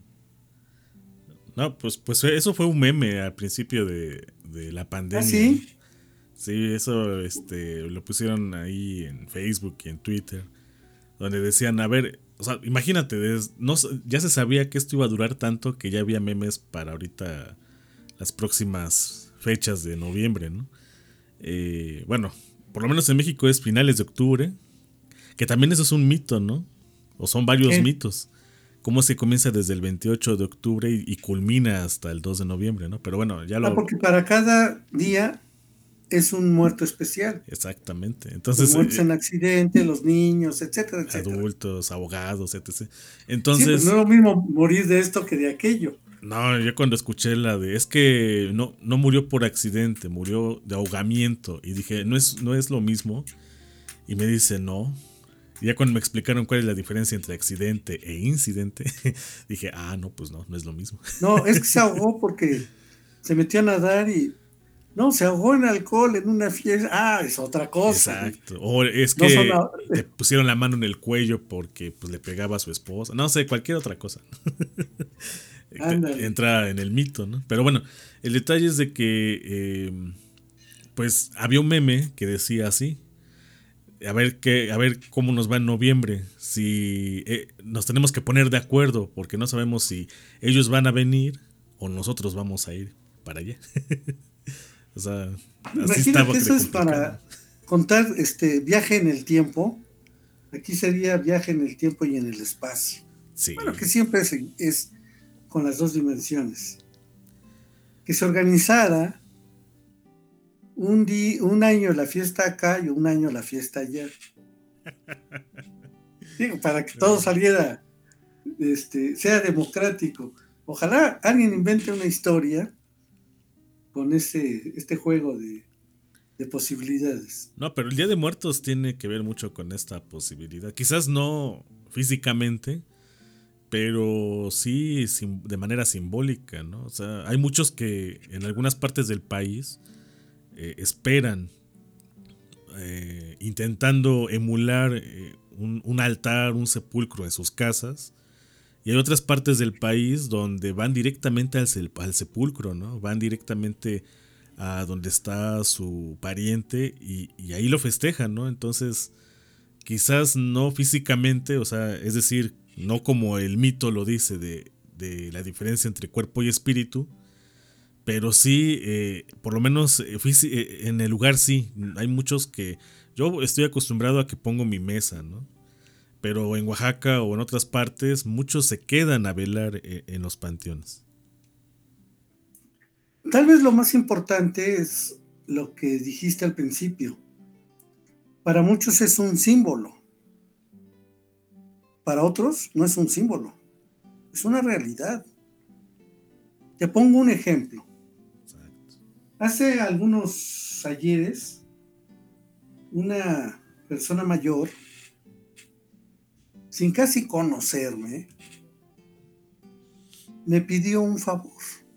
No, pues, pues eso fue un meme al principio de, de la pandemia. ¿Ah, sí? Sí, eso este, lo pusieron ahí en Facebook y en Twitter, donde decían, a ver, o sea, imagínate, des, no, ya se sabía que esto iba a durar tanto que ya había memes para ahorita las próximas fechas de noviembre, ¿no? Eh, bueno, por lo menos en México es finales de octubre, que también eso es un mito, ¿no? O son varios ¿Qué? mitos. Cómo se comienza desde el veintiocho de octubre y, y culmina hasta el dos de noviembre, ¿no? Pero bueno, ya lo... Ah, porque para cada día es un muerto especial. Exactamente. Los Entonces, muertos eh, en accidente, los niños, etcétera, etcétera. adultos, abogados, etcétera. Sí, Entonces, pues no es lo mismo morir de esto que de aquello. no, yo cuando escuché la de, es que no, no murió por accidente, murió de ahogamiento. Y dije, no es, no es lo mismo. Y me dice, no. Y ya cuando me explicaron cuál es la diferencia entre accidente e incidente, dije, ah, no, pues no, no es lo mismo. No, es que se ahogó porque se metió a nadar y... No, se ahogó en alcohol en una fiesta. Ah, es otra cosa. Exacto. O es No que son a- le pusieron la mano en el cuello porque pues, le pegaba a su esposa. No sé, cualquier otra cosa. Ándale. Entra en el mito, ¿no? Pero bueno, el detalle es de que eh, pues había un meme que decía así. A ver qué, a ver cómo nos va en noviembre. Si eh, nos tenemos que poner de acuerdo, porque no sabemos si ellos van a venir o nosotros vamos a ir para allá. O sea, así Imagina estaba que eso es complicado. para contar este viaje en el tiempo. Aquí sería viaje en el tiempo y en el espacio. Sí. Bueno, que siempre es, es con las dos dimensiones. Que se organizara un, día, un año la fiesta acá y un año la fiesta allá. Digo, para que todo saliera, este, sea democrático. Ojalá alguien invente una historia con ese, este juego de, de posibilidades. No, pero el Día de Muertos tiene que ver mucho con esta posibilidad. Quizás no físicamente, pero sí de manera simbólica, ¿no? O sea, hay muchos que en algunas partes del país eh, esperan, eh, intentando emular eh, un, un altar, un sepulcro en sus casas. Y hay otras partes del país donde van directamente al, al sepulcro, ¿no? Van directamente a donde está su pariente y, y ahí lo festejan, ¿no? Entonces, quizás no físicamente, o sea, es decir, no como el mito lo dice de, de la diferencia entre cuerpo y espíritu, pero sí, eh, por lo menos eh, eh, en el lugar sí, hay muchos que yo estoy acostumbrado a que pongo mi mesa, ¿no? Pero en Oaxaca o en otras partes, muchos se quedan a velar en los panteones. Tal vez lo más importante es lo que dijiste al principio. Para muchos es un símbolo. Para otros no es un símbolo. Es una realidad. Te pongo un ejemplo. Exacto. Hace algunos ayeres, una persona mayor, sin casi conocerme, me pidió un favor.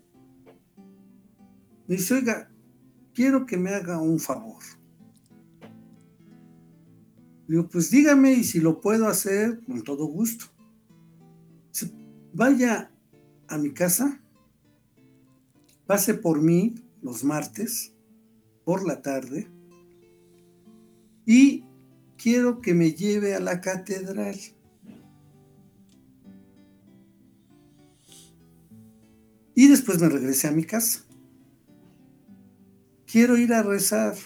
Me dice, oiga, quiero que me haga un favor. Digo, pues dígame y si lo puedo hacer, con todo gusto. Dice, vaya a mi casa, pase por mí los martes, por la tarde, y quiero que me lleve a la catedral. Y después me regresé a mi casa. Quiero ir a rezar.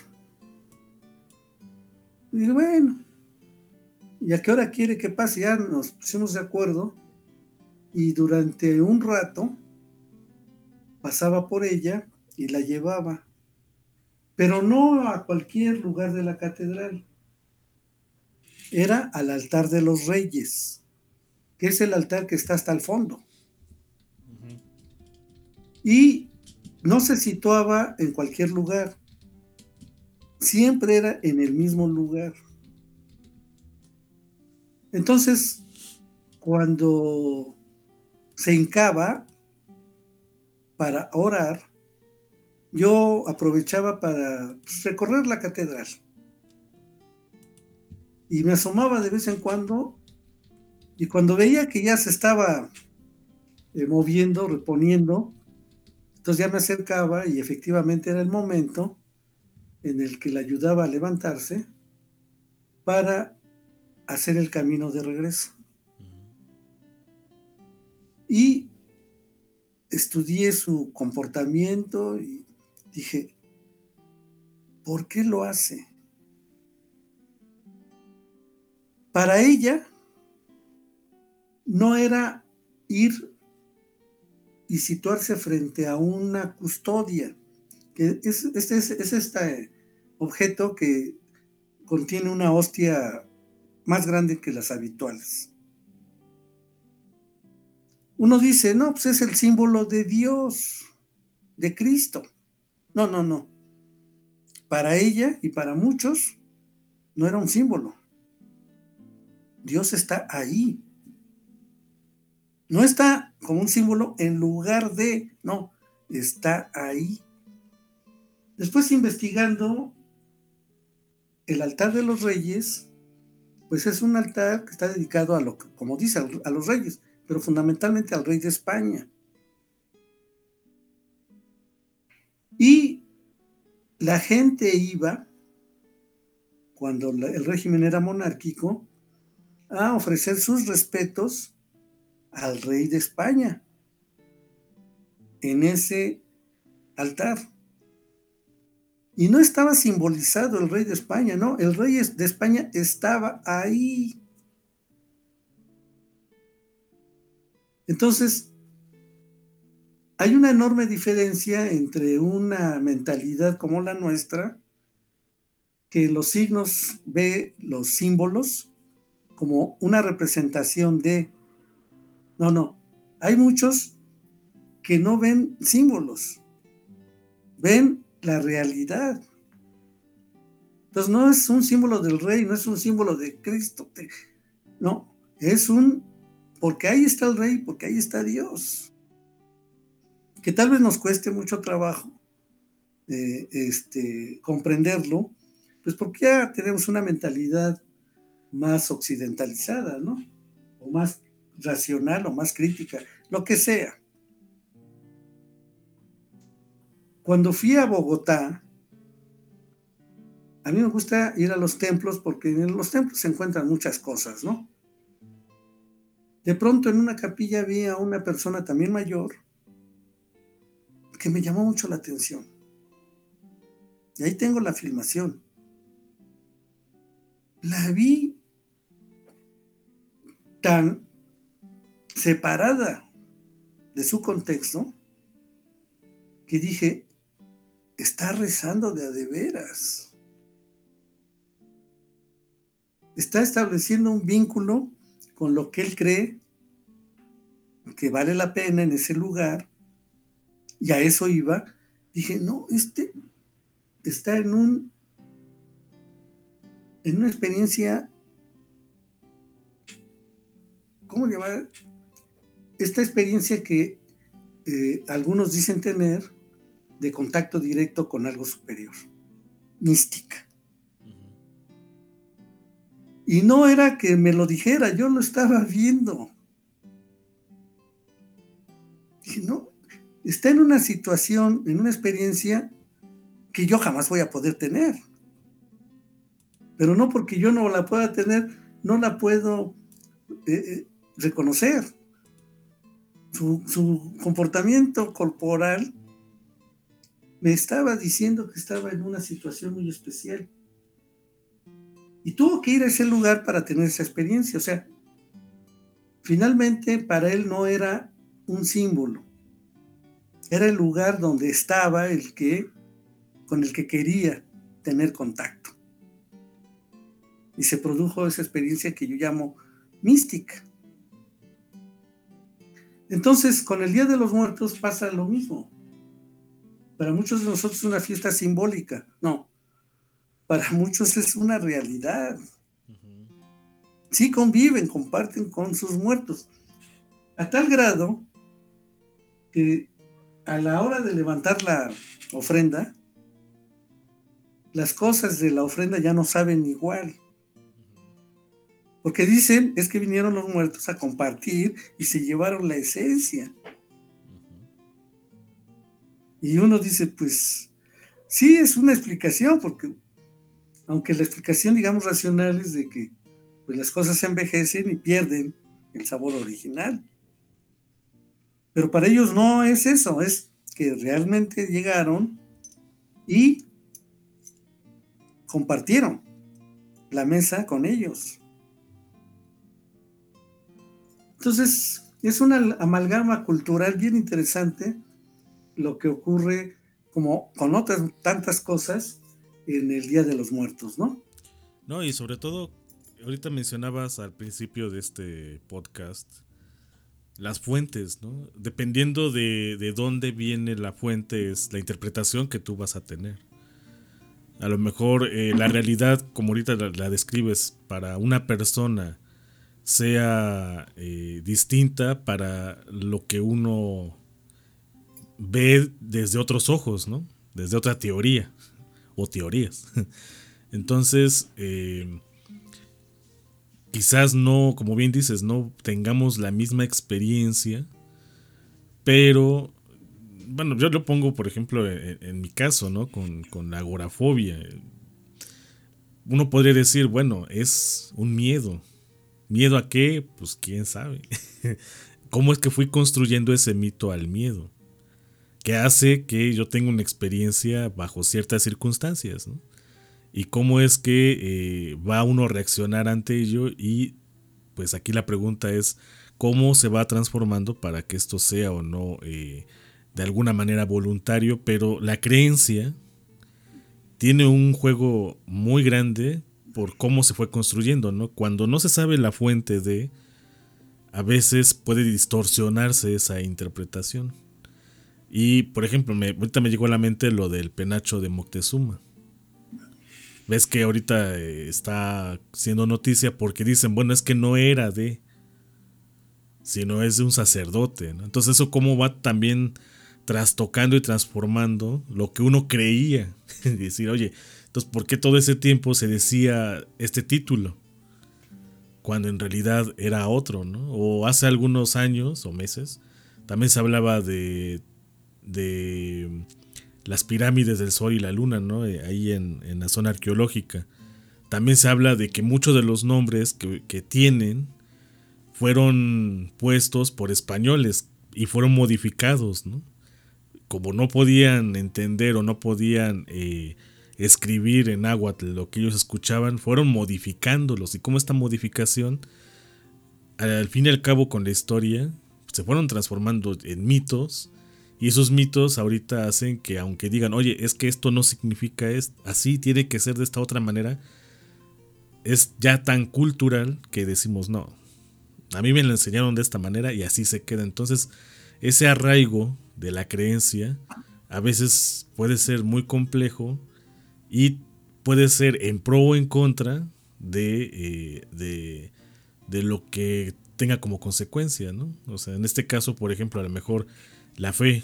Y digo, bueno, ¿y a qué hora quiere que pase? Ya nos pusimos de acuerdo. Y durante un rato pasaba por ella y la llevaba. Pero no a cualquier lugar de la catedral. Era al altar de los Reyes, que es el altar que está hasta el fondo. Y no se situaba en cualquier lugar, siempre era en el mismo lugar. Entonces, cuando se hincaba para orar, yo aprovechaba para pues, recorrer la catedral. Y me asomaba de vez en cuando, y cuando veía que ya se estaba eh, moviendo, reponiendo, entonces ya me acercaba y efectivamente era el momento en el que le ayudaba a levantarse para hacer el camino de regreso. Y estudié su comportamiento y dije, ¿por qué lo hace? Para ella no era ir y situarse frente a una custodia, que es, es, es, es este objeto que contiene una hostia más grande que las habituales. Uno dice, no, pues es el símbolo de Dios, de Cristo. No, no, no. Para ella y para muchos no era un símbolo. Dios está ahí. No está como un símbolo en lugar de, no, está ahí. Después investigando el altar de los reyes, pues es un altar que está dedicado a lo que, como dice, a los reyes, pero fundamentalmente al rey de España. Y la gente iba, cuando el régimen era monárquico, a ofrecer sus respetos al rey de España. en ese altar. Y no estaba simbolizado el rey de España, no, el rey de España estaba ahí. Entonces, hay una enorme diferencia entre una mentalidad como la nuestra, que los signos ve los símbolos como una representación de... No, no, hay muchos que no ven símbolos, ven la realidad. Entonces no es un símbolo del rey, no es un símbolo de Cristo, no, es un... porque ahí está el rey, porque ahí está Dios. Que tal vez nos cueste mucho trabajo eh, este, comprenderlo, pues porque ya tenemos una mentalidad más occidentalizada, ¿no? O más racional o más crítica, lo que sea. Cuando fui a Bogotá, a mí me gusta ir a los templos porque en los templos se encuentran muchas cosas, ¿no? De pronto en una capilla vi a una persona también mayor que me llamó mucho la atención. Y ahí tengo la filmación. La vi tan separada de su contexto que dije, está rezando de a de veras. Está estableciendo un vínculo con lo que él cree que vale la pena en ese lugar, y a eso iba. Dije, no, este está en un en una experiencia, ¿cómo llamar? Esta experiencia que eh, algunos dicen tener de contacto directo con algo superior, mística. Y no era que me lo dijera, yo lo estaba viendo. Dije, no, está en una situación, en una experiencia que yo jamás voy a poder tener. Pero no porque yo no la pueda tener, no la puedo eh, reconocer. Su, su comportamiento corporal me estaba diciendo que estaba en una situación muy especial. Y tuvo que ir a ese lugar para tener esa experiencia. O sea, finalmente para él no era un símbolo. Era el lugar donde estaba el que, con el que quería tener contacto. Y se produjo esa experiencia que yo llamo mística. Entonces, con el Día de los Muertos pasa lo mismo. Para muchos de nosotros es una fiesta simbólica. No, para muchos es una realidad. Sí conviven, comparten con sus muertos. A tal grado que a la hora de levantar la ofrenda, las cosas de la ofrenda ya no saben igual. Porque dicen, es que vinieron los muertos a compartir y se llevaron la esencia. Y uno dice, pues, sí, es una explicación, porque aunque la explicación, digamos, racional es de que pues, las cosas se envejecen y pierden el sabor original. Pero para ellos no es eso, es que realmente llegaron y compartieron la mesa con ellos. Entonces, es una amalgama cultural bien interesante lo que ocurre como con otras tantas cosas en el Día de los Muertos, ¿no? No, y sobre todo, ahorita mencionabas al principio de este podcast las fuentes, ¿no? Dependiendo de, de dónde viene la fuente es la interpretación que tú vas a tener. A lo mejor eh, la realidad, como ahorita la, la describes, para una persona sea eh, distinta para lo que uno ve desde otros ojos, ¿no? Desde otra teoría o teorías. Entonces, eh, quizás no, como bien dices, no tengamos la misma experiencia, pero, bueno, yo lo pongo, por ejemplo, en, en mi caso, ¿no? Con, con la agorafobia. Uno podría decir, bueno, es un miedo. ¿Miedo a qué? Pues quién sabe. ¿Cómo es que fui construyendo ese mito al miedo? que hace que yo tenga una experiencia bajo ciertas circunstancias, ¿no? Y cómo es que eh, va uno a reaccionar ante ello, y pues aquí la pregunta es cómo se va transformando para que esto sea o no eh, de alguna manera voluntario, pero la creencia tiene un juego muy grande por cómo se fue construyendo, ¿no? Cuando no se sabe la fuente de, a veces puede distorsionarse esa interpretación. Y por ejemplo, me, ahorita me llegó a la mente lo del penacho de Moctezuma. Ves que ahorita eh, está siendo noticia porque dicen, bueno, es que no era de, sino es de un sacerdote, ¿no? Entonces eso cómo va también trastocando y transformando lo que uno creía. Decir, oye, entonces ¿por qué todo ese tiempo se decía este título? Cuando en realidad era otro, ¿no? O hace algunos años o meses también se hablaba de, de las pirámides del Sol y la Luna, ¿no? Ahí en, en la zona arqueológica. También se habla de que muchos de los nombres que, que tienen fueron puestos por españoles y fueron modificados, ¿no? Como no podían entender o no podían eh, escribir en náhuatl lo que ellos escuchaban, fueron modificándolos. Y como esta modificación, al fin y al cabo con la historia, se fueron transformando en mitos. Y esos mitos ahorita hacen que, aunque digan, oye, es que esto no significa esto, así tiene que ser de esta otra manera, es ya tan cultural que decimos, no, a mí me lo enseñaron de esta manera y así se queda. Entonces, ese arraigo de la creencia a veces puede ser muy complejo y puede ser en pro o en contra de, eh, de, de lo que tenga como consecuencia, ¿no? O sea, en este caso, por ejemplo, a lo mejor la fe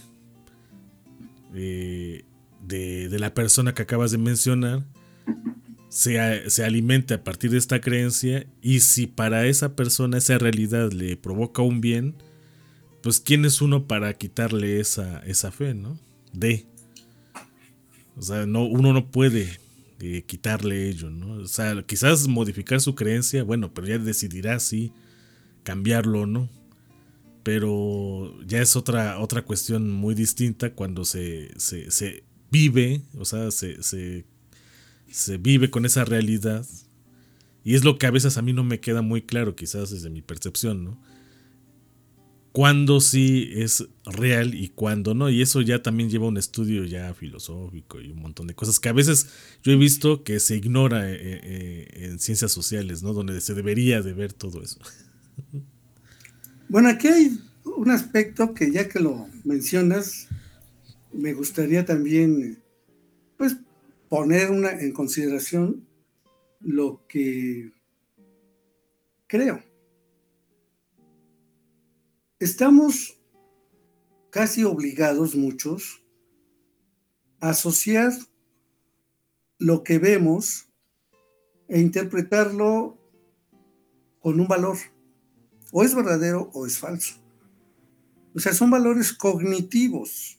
eh, de, de la persona que acabas de mencionar se, se alimenta a partir de esta creencia, y si para esa persona esa realidad le provoca un bien, pues ¿quién es uno para quitarle esa, esa fe, ¿no? De, o sea, no, uno no puede eh, quitarle ello, ¿no? O sea, quizás modificar su creencia, bueno, pero ya decidirá si cambiarlo o no. Pero ya es otra, otra cuestión muy distinta cuando se, se, se vive, o sea, se, se, se vive con esa realidad. Y es lo que a veces a mí no me queda muy claro, quizás desde mi percepción, ¿no? Cuándo sí es real y cuándo no. Y eso ya también lleva un estudio ya filosófico y un montón de cosas que a veces yo he visto que se ignora eh, eh, en ciencias sociales, ¿no? Donde se debería de ver todo eso. Bueno, aquí hay un aspecto que ya que lo mencionas, me gustaría también pues poner una, en consideración lo que creo. Estamos casi obligados muchos a asociar lo que vemos e interpretarlo con un valor. O es verdadero o es falso. O sea, son valores cognitivos.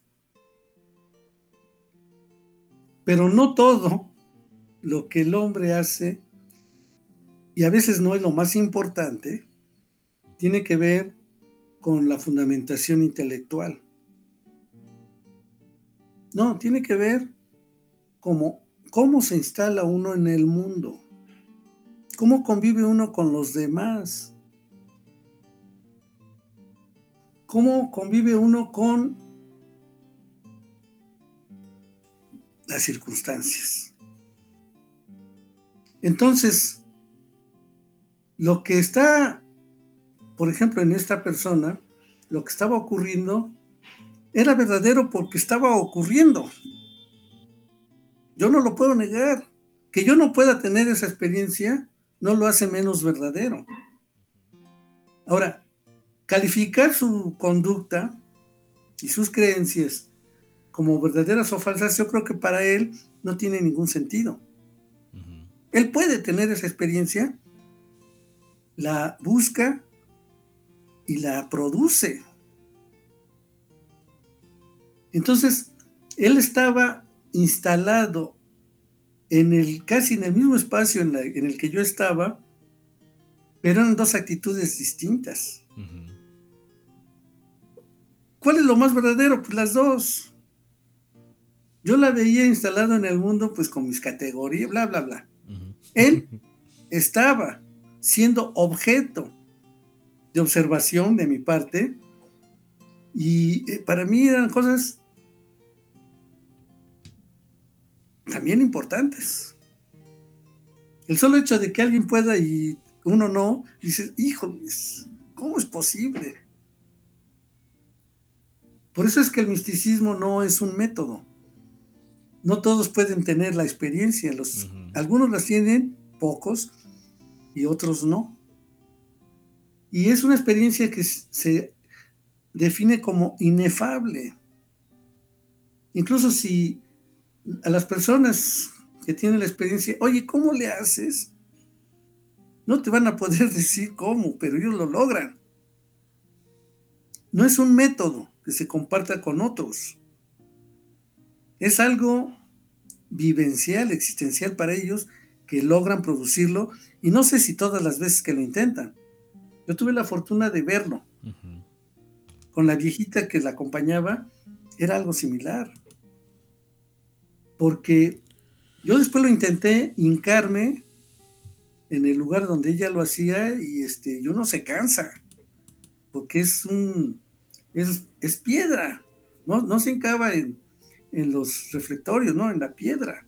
Pero no todo lo que el hombre hace, y a veces no es lo más importante, tiene que ver con la fundamentación intelectual. No, tiene que ver como cómo se instala uno en el mundo, cómo convive uno con los demás, cómo convive uno con las circunstancias. Entonces, lo que está, por ejemplo, en esta persona, lo que estaba ocurriendo, era verdadero porque estaba ocurriendo. Yo no lo puedo negar. Que yo no pueda tener esa experiencia no lo hace menos verdadero. Ahora, calificar su conducta y sus creencias como verdaderas o falsas, yo creo que para él no tiene ningún sentido. Uh-huh. Él puede tener esa experiencia, la busca y la produce. Entonces, él estaba instalado en el, casi en el mismo espacio en, la, en el que yo estaba, pero eran dos actitudes distintas. Uh-huh. ¿Cuál es lo más verdadero? Pues las dos. Yo la veía instalado en el mundo, pues con mis categorías, bla, bla, bla. Uh-huh. Él estaba siendo objeto de observación de mi parte, y eh, para mí eran cosas también importantes. El solo hecho de que alguien pueda y uno no, dices, hijo, ¿cómo es posible? Por eso es que el misticismo no es un método. No todos pueden tener la experiencia. Los, uh-huh. Algunos las tienen, pocos, y otros no. Y es una experiencia que se define como inefable. Incluso si a las personas que tienen la experiencia, oye, ¿cómo le haces? No te van a poder decir cómo, pero ellos lo logran. No es un método que se comparta con otros. Es algo vivencial, existencial para ellos, que logran producirlo, y no sé si todas las veces que lo intentan. Yo tuve la fortuna de verlo. Uh-huh. Con la viejita que la acompañaba, era algo similar. Porque yo después lo intenté hincarme en el lugar donde ella lo hacía, y este, y uno se cansa, porque es un es, es piedra, no, no se hincaba en, en los reflectorios, no, en la piedra.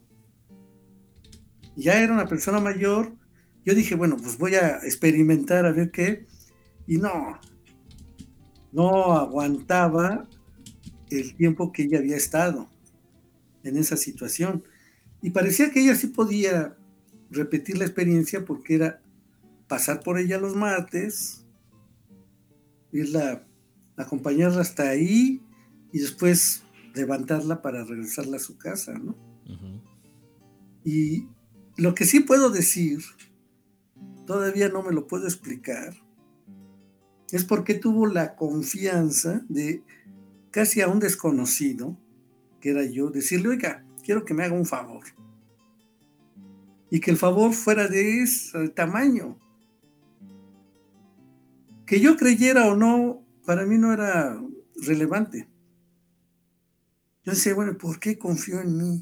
Ya era una persona mayor. Yo dije, bueno, pues voy a experimentar a ver qué, y no, no aguantaba el tiempo que ella había estado en esa situación, y parecía que ella sí podía repetir la experiencia, porque era pasar por ella los martes, irla, acompañarla hasta ahí, y después levantarla para regresarla a su casa, ¿no? Uh-huh. Y lo que sí puedo decir, todavía no me lo puedo explicar, es por qué tuvo la confianza de casi a un desconocido, que era yo, decirle, oiga, quiero que me haga un favor. Y que el favor fuera de ese tamaño. Que yo creyera o no, para mí no era relevante. Yo decía, bueno, ¿por qué confió en mí?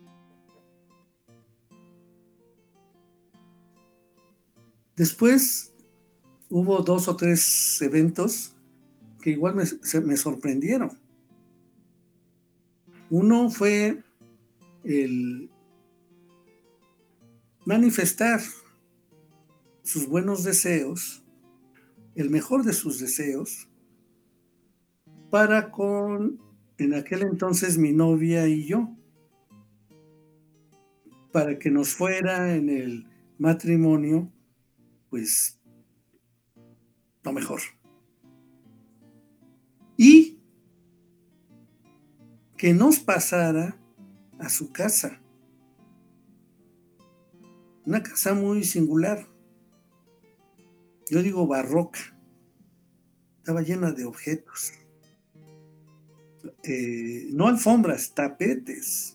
Después hubo dos o tres eventos que igual me, se, me sorprendieron. Uno fue el manifestar sus buenos deseos, el mejor de sus deseos, para con, en aquel entonces, mi novia y yo, para que nos fuera en el matrimonio, pues, lo mejor. Y que nos pasara a su casa. Una casa muy singular. Yo digo barroca. Estaba llena de objetos. Eh, no alfombras, tapetes.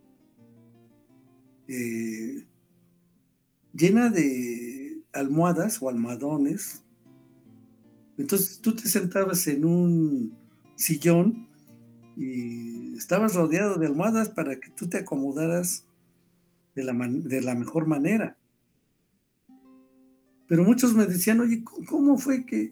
Eh, llena de almohadas o almohadones. Entonces tú te sentabas en un sillón y estabas rodeado de almohadas para que tú te acomodaras de la, man- de la mejor manera. Pero muchos me decían, oye, ¿cómo fue que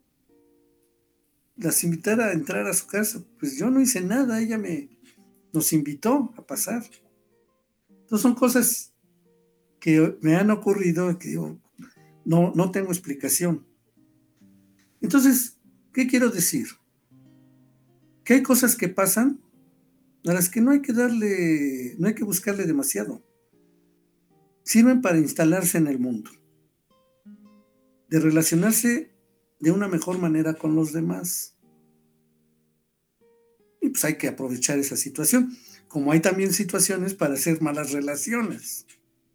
las invitara a entrar a su casa? Pues yo no hice nada, ella me nos invitó a pasar. Entonces son cosas que me han ocurrido que digo, no, no tengo explicación. Entonces, ¿qué quiero decir? Que hay cosas que pasan a las que no hay que darle, no hay que buscarle demasiado. Sirven para instalarse en el mundo, de relacionarse de una mejor manera con los demás. Y pues hay que aprovechar esa situación, como hay también situaciones para hacer malas relaciones,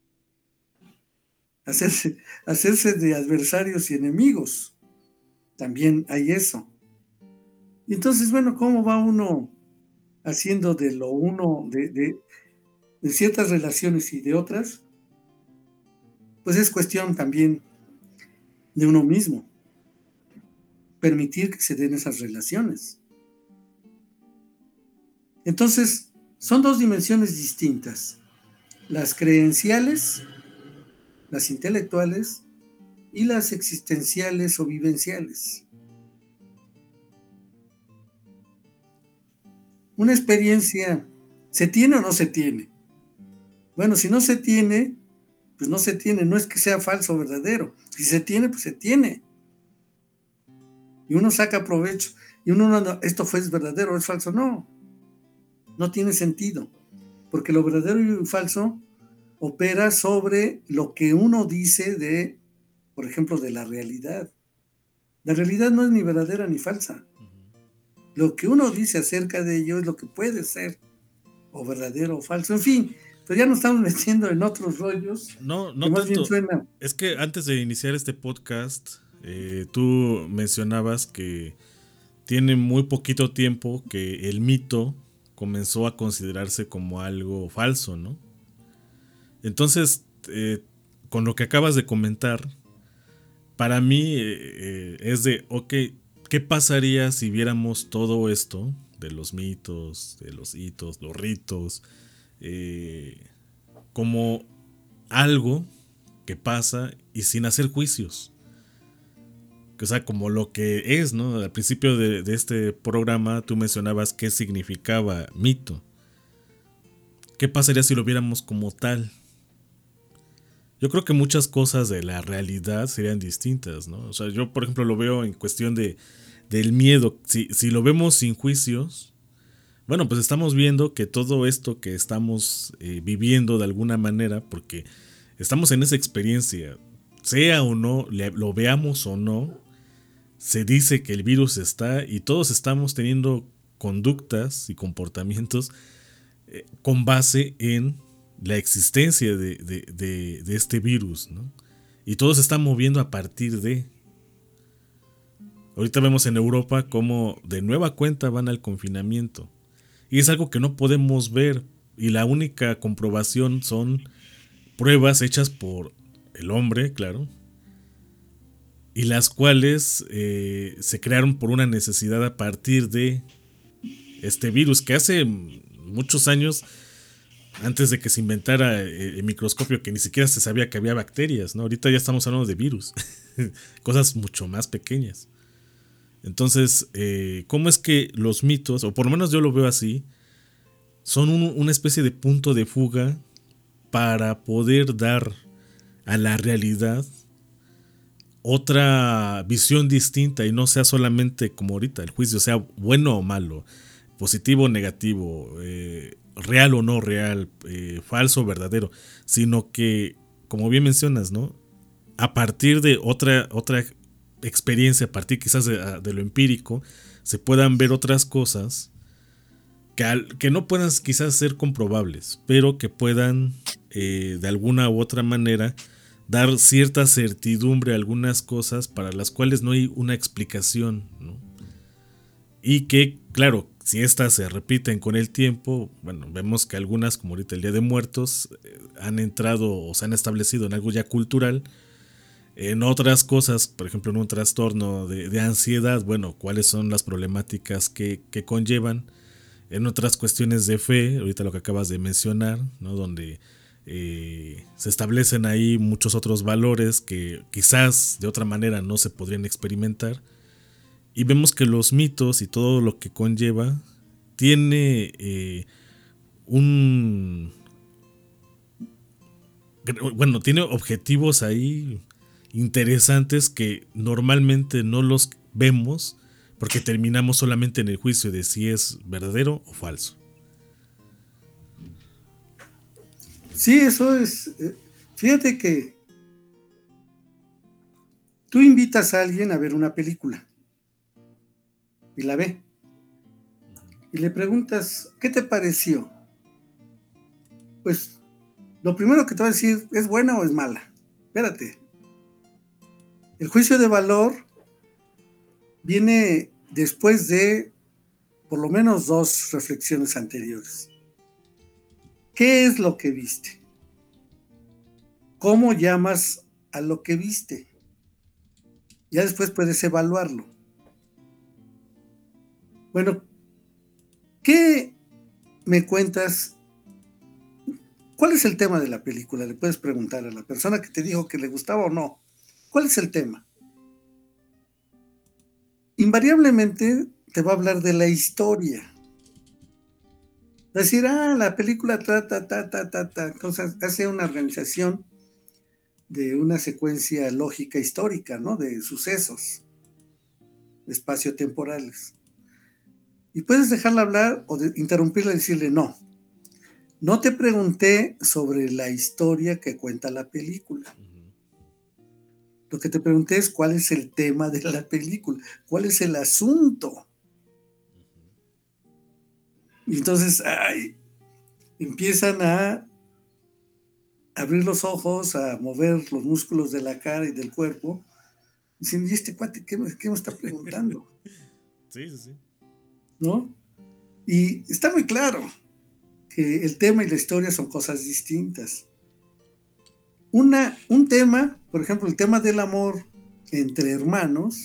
hacerse, hacerse de adversarios y enemigos. También hay eso. Y entonces, bueno, ¿cómo va uno haciendo de lo uno, de, de, de ciertas relaciones y de otras? Pues es cuestión también de uno mismo, permitir que se den esas relaciones. Entonces, son dos dimensiones distintas, las creenciales, las intelectuales y las existenciales o vivenciales. Una experiencia, ¿se tiene o no se tiene? Bueno, si no se tiene, pues no se tiene, no es que sea falso o verdadero. Si se tiene, pues se tiene. Y uno saca provecho. Y uno no, esto fue verdadero o es falso. No, no tiene sentido. Porque lo verdadero y falso opera sobre lo que uno dice de, por ejemplo, de la realidad. La realidad no es ni verdadera ni falsa. Lo que uno dice acerca de ello es lo que puede ser o verdadero o falso. En fin, pero ya nos estamos metiendo en otros rollos. No, no tanto. Suena... Es que antes de iniciar este podcast, eh, tú mencionabas que tiene muy poquito tiempo que el mito comenzó a considerarse como algo falso, ¿no? Entonces, eh, con lo que acabas de comentar, para mí eh, eh, es de, ok, ¿qué pasaría si viéramos todo esto de los mitos, de los hitos, los ritos, eh, como algo que pasa y sin hacer juicios? O sea, como lo que es, ¿no? Al principio de, de este programa tú mencionabas qué significaba mito. ¿Qué pasaría si lo viéramos como tal? Yo creo que muchas cosas de la realidad serían distintas, ¿no? O sea, yo, por ejemplo, lo veo en cuestión de del miedo. Si, si lo vemos sin juicios, bueno, pues estamos viendo que todo esto que estamos eh, viviendo de alguna manera, porque estamos en esa experiencia, sea o no, lo veamos o no, se dice que el virus está y todos estamos teniendo conductas y comportamientos eh, con base en la existencia de, de, de, de este virus, ¿no? Y todo se está moviendo a partir de... Ahorita vemos en Europa cómo de nueva cuenta van al confinamiento. Y es algo que no podemos ver. Y la única comprobación son pruebas hechas por el hombre, claro. Y las cuales eh, se crearon por una necesidad a partir de este virus que hace muchos años, antes de que se inventara el microscopio, que ni siquiera se sabía que había bacterias, ¿no? Ahorita ya estamos hablando de virus, cosas mucho más pequeñas. Entonces, eh, ¿cómo es que los mitos, o por lo menos yo lo veo así, son un, una especie de punto de fuga para poder dar a la realidad otra visión distinta y no sea solamente como ahorita el juicio, sea bueno o malo, positivo o negativo, eh, real o no real, eh, falso o verdadero, sino que, como bien mencionas, ¿no? A partir de otra, otra experiencia, a partir quizás de, de lo empírico, se puedan ver otras cosas que, al, que no puedan quizás ser comprobables, pero que puedan eh, de alguna u otra manera dar cierta certidumbre a algunas cosas para las cuales no hay una explicación, ¿no? Y que, claro, si estas se repiten con el tiempo, bueno, vemos que algunas, como ahorita el Día de Muertos, eh, han entrado o se han establecido en algo ya cultural. En otras cosas, por ejemplo, en un trastorno de, de ansiedad, bueno, cuáles son las problemáticas que, que conllevan. En otras cuestiones de fe, ahorita lo que acabas de mencionar, ¿no? Donde eh, se establecen ahí muchos otros valores que quizás de otra manera no se podrían experimentar. Y vemos que los mitos y todo lo que conlleva tiene eh, un... Bueno, tiene objetivos ahí interesantes que normalmente no los vemos porque terminamos solamente en el juicio de si es verdadero o falso. Sí, eso es... Fíjate que tú invitas a alguien a ver una película y la ve y le preguntas, ¿qué te pareció? Pues lo primero que te va a decir, ¿es buena o es mala? Espérate. El juicio de valor viene después de por lo menos dos reflexiones anteriores. ¿Qué es lo que viste? ¿Cómo llamas a lo que viste? Ya después puedes evaluarlo. Bueno, ¿qué me cuentas, ¿cuál es el tema de la película? Le puedes preguntar a la persona que te dijo que le gustaba o no. ¿Cuál es el tema? Invariablemente te va a hablar de la historia. Va a decir, ah, la película trata, ta, ta, ta, ta, cosas, hace una organización de una secuencia lógica histórica, ¿no? De sucesos espaciotemporales. Y puedes dejarla hablar o de, interrumpirla y decirle, no, no te pregunté sobre la historia que cuenta la película. Lo que te pregunté es cuál es el tema de la película, cuál es el asunto. Y entonces ay, empiezan a abrir los ojos, a mover los músculos de la cara y del cuerpo. Dicen, ¿y este cuate qué, qué me está preguntando? Sí, sí, sí. ¿No? Y está muy claro que el tema y la historia son cosas distintas. Una, un tema, por ejemplo, el tema del amor entre hermanos,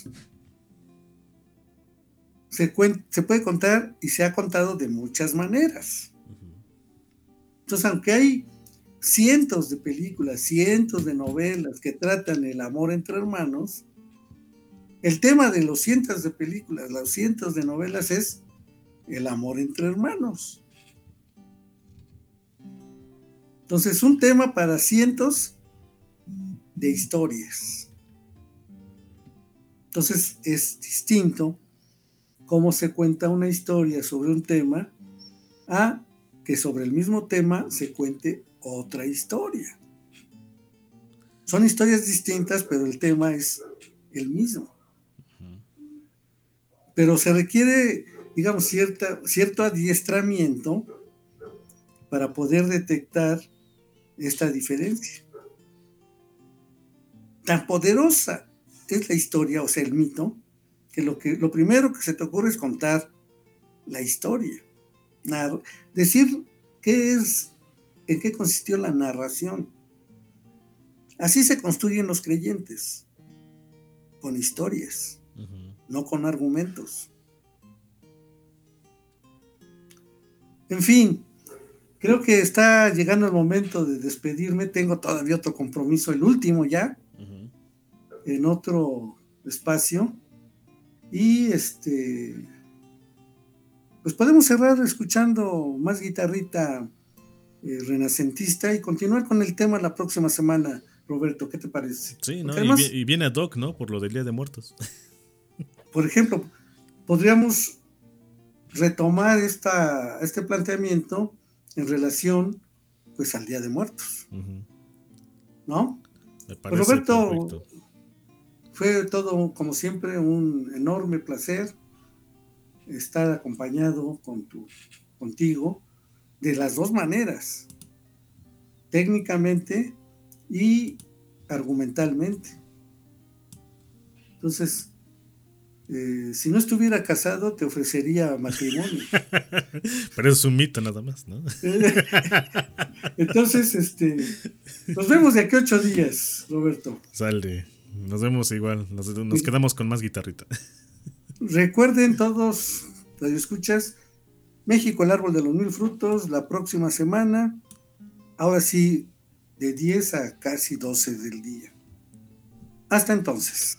se, cuen, se puede contar y se ha contado de muchas maneras. Entonces, aunque hay cientos de películas, cientos de novelas que tratan el amor entre hermanos, el tema de los cientos de películas, los cientos de novelas es el amor entre hermanos. Entonces, un tema para cientos de historias. Entonces, es distinto cómo se cuenta una historia sobre un tema a que sobre el mismo tema se cuente otra historia. Son historias distintas, pero el tema es el mismo. Pero se requiere, digamos, cierta, cierto adiestramiento para poder detectar esta diferencia. Tan poderosa es la historia, o sea, el mito, que lo, que, lo primero que se te ocurre es contar la historia. Nar- decir qué es, en qué consistió la narración. Así se construyen los creyentes, con historias, uh-huh. no con argumentos. En fin, creo que está llegando el momento de despedirme. Tengo todavía otro compromiso, el último ya, uh-huh. en otro espacio. Y este, pues podemos cerrar escuchando más guitarrita eh, renacentista y continuar con el tema la próxima semana. Roberto, ¿qué te parece? Sí, ¿no? Además, y, y viene ad hoc, ¿no? Por lo del Día de Muertos. Por ejemplo, podríamos retomar esta, este planteamiento en relación pues al Día de Muertos. Uh-huh. ¿No? Me parece pues Roberto, perfecto. Fue todo, como siempre, un enorme placer estar acompañado con tu, contigo de las dos maneras, técnicamente y argumentalmente. Entonces, eh, si no estuviera casado, te ofrecería matrimonio. Pero es un mito nada más, ¿no? Entonces, este, nos vemos de aquí a ocho días, Roberto. Sale. Nos vemos igual, nos, nos quedamos con más guitarrita. Recuerden todos, radioescuchas, México, el árbol de los mil frutos, la próxima semana, ahora sí, de diez a casi doce del día. Hasta entonces.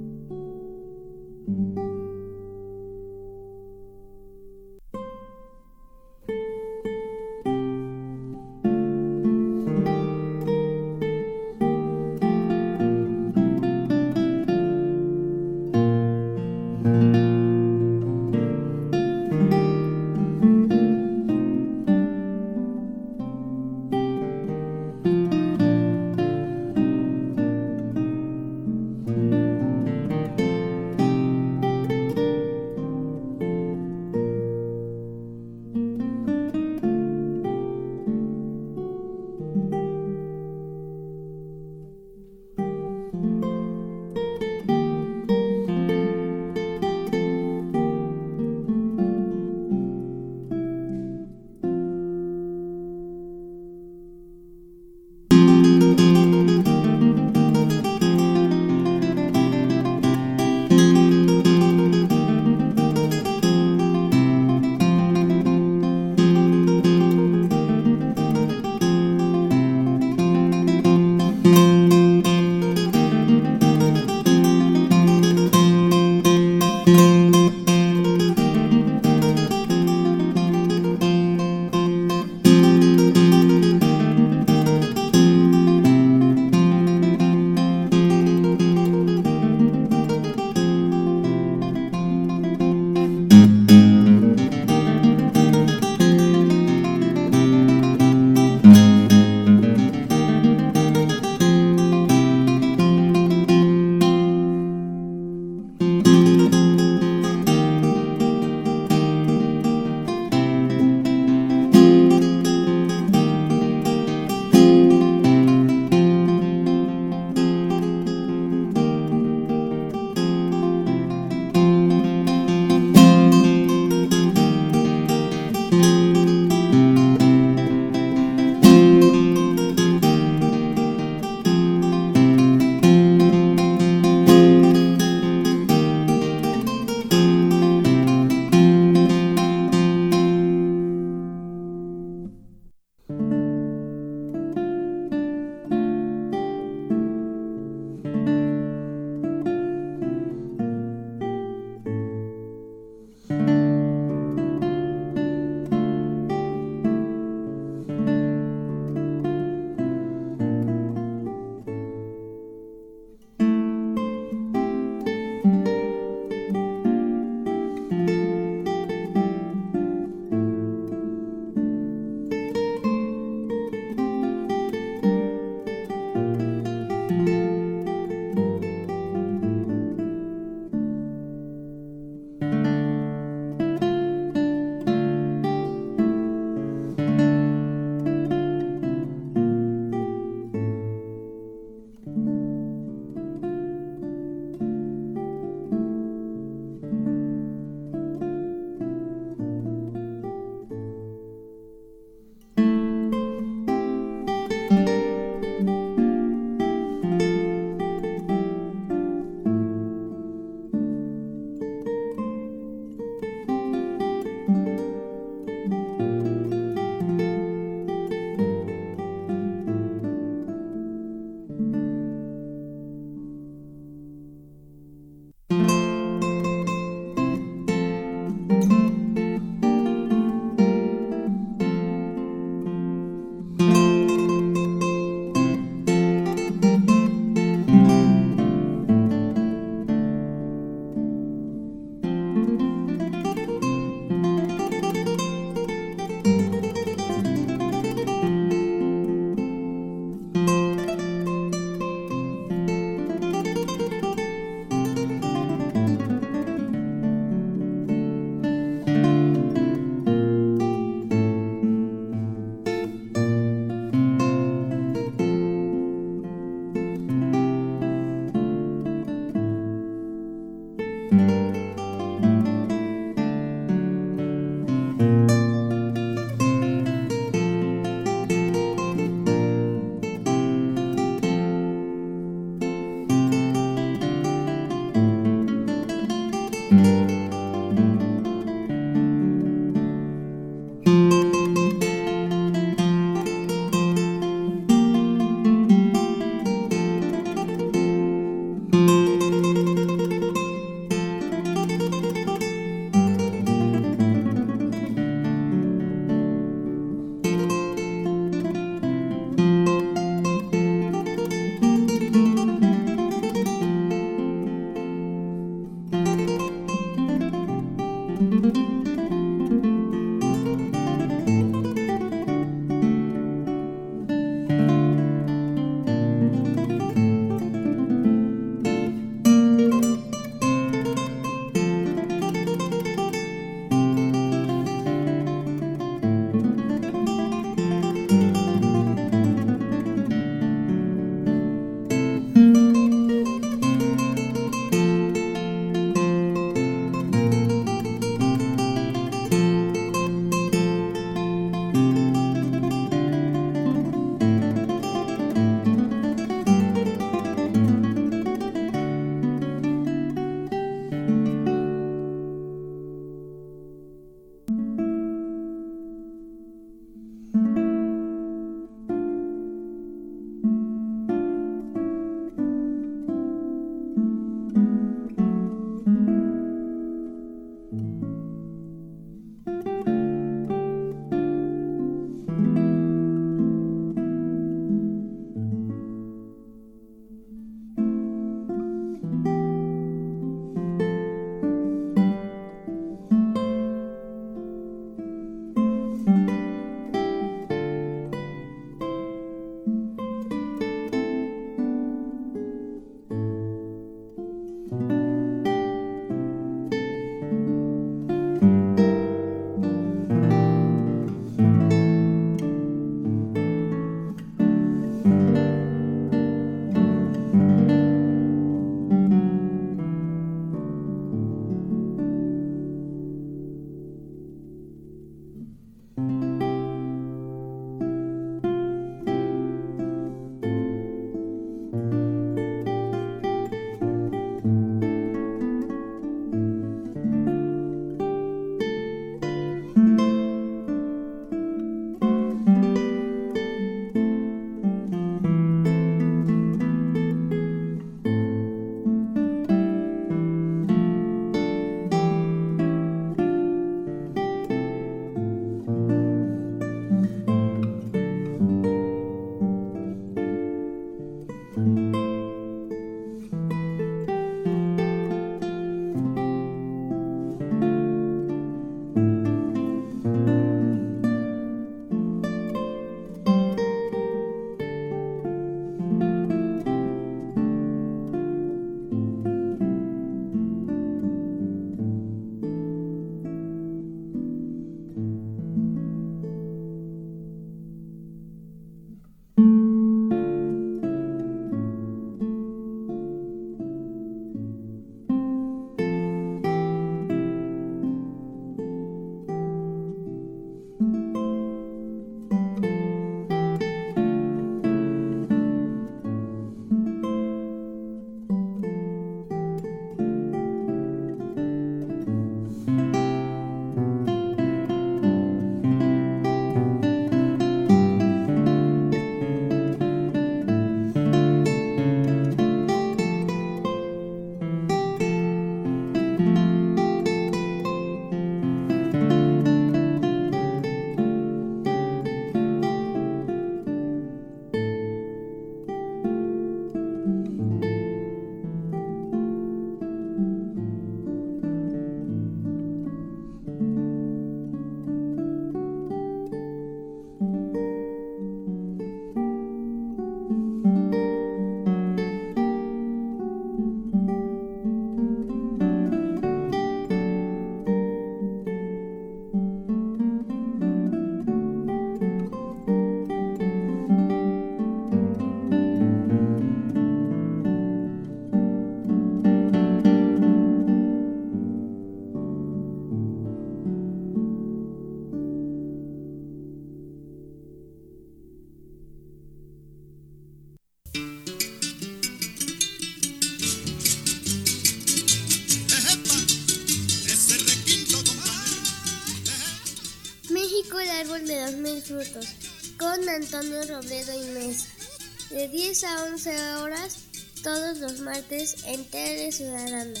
de los mil frutos, con Antonio Robledo y Mes, de diez a once horas, todos los martes en Tele Ciudadana.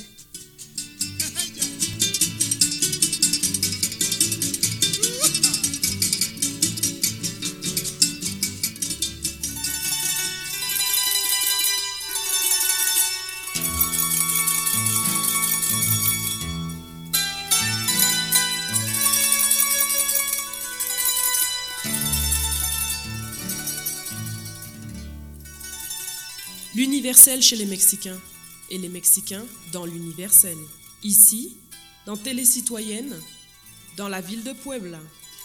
L'universel chez les Mexicains et les Mexicains dans l'universel. Ici, dans Télé Citoyenne, dans la ville de Puebla.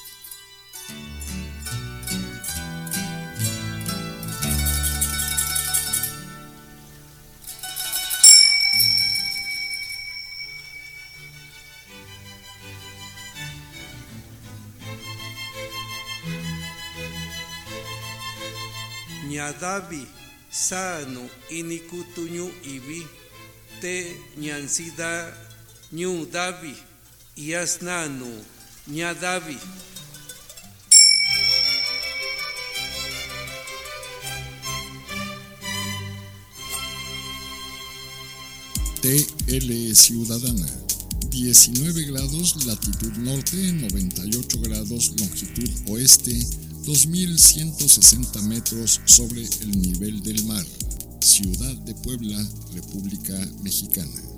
Ñadavi sano inikutuñu ibi te ñansida ñu davi yasnanu ñadavi. T L Ciudadana, diecinueve grados latitud norte, noventa y ocho grados longitud oeste, dos mil ciento sesenta metros sobre el nivel del mar. Ciudad de Puebla, República Mexicana.